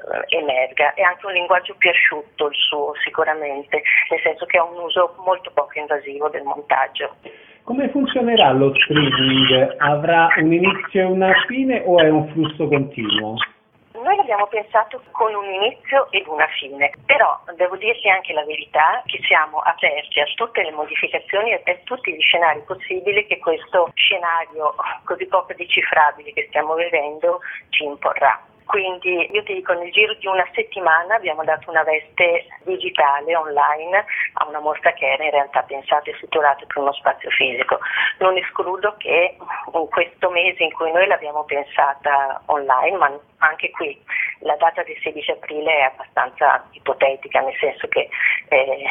emerga. È anche un linguaggio più asciutto il suo sicuramente, nel senso che ha un uso molto poco invasivo del montaggio. Come funzionerà lo streaming? Avrà un inizio e una fine o è un flusso continuo? Noi l'abbiamo pensato con un inizio ed una fine, però devo dirti anche la verità che siamo aperti a tutte le modificazioni e a tutti gli scenari possibili che questo scenario così poco decifrabile che stiamo vivendo ci imporrà. Quindi io ti dico, nel giro di una settimana abbiamo dato una veste digitale online a una mostra che era in realtà pensata e strutturata per uno spazio fisico. Non escludo che in questo mese in cui noi l'abbiamo pensata online, ma anche qui la data del sedici aprile è abbastanza ipotetica, nel senso che eh,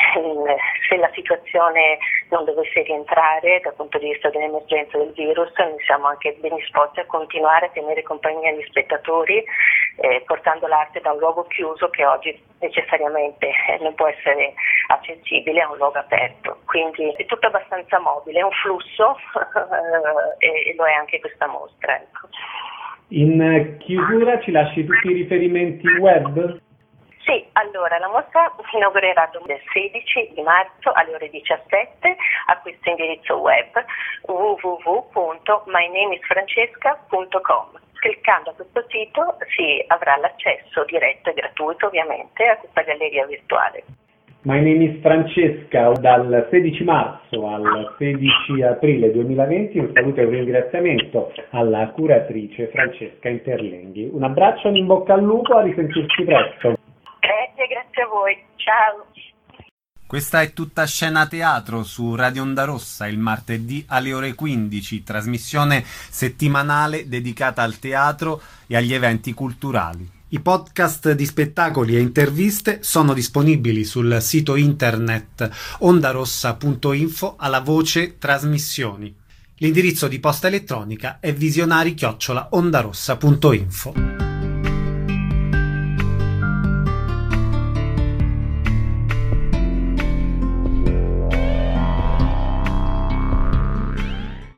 se la situazione non dovesse rientrare dal punto di vista dell'emergenza del virus, noi siamo anche ben disposti a continuare a tenere compagnia agli spettatori, eh, portando l'arte da un luogo chiuso che oggi necessariamente non può essere accessibile a un luogo aperto. Quindi è tutto abbastanza mobile, è un flusso e lo è anche questa mostra. Ecco. In chiusura ci lasci tutti i riferimenti web? Sì, allora la mostra si inaugurerà il sedici di marzo alle ore diciassette a questo indirizzo web w w w punto my name is francesca punto com. Cliccando a questo sito si avrà l'accesso diretto e gratuito ovviamente a questa galleria virtuale. My name is Francesca. Dal sedici marzo al sedici aprile duemilaventi un saluto e un ringraziamento alla curatrice Francesca Interlenghi. Un abbraccio, in bocca al lupo, a risentirci presto. Grazie, grazie a voi. Ciao. Questa è Tutta Scena Teatro su Radio Onda Rossa il martedì alle ore quindici, trasmissione settimanale dedicata al teatro e agli eventi culturali. I podcast di spettacoli e interviste sono disponibili sul sito internet ondarossa punto info alla voce trasmissioni. L'indirizzo di posta elettronica è visionari chiocciola ondarossa punto info.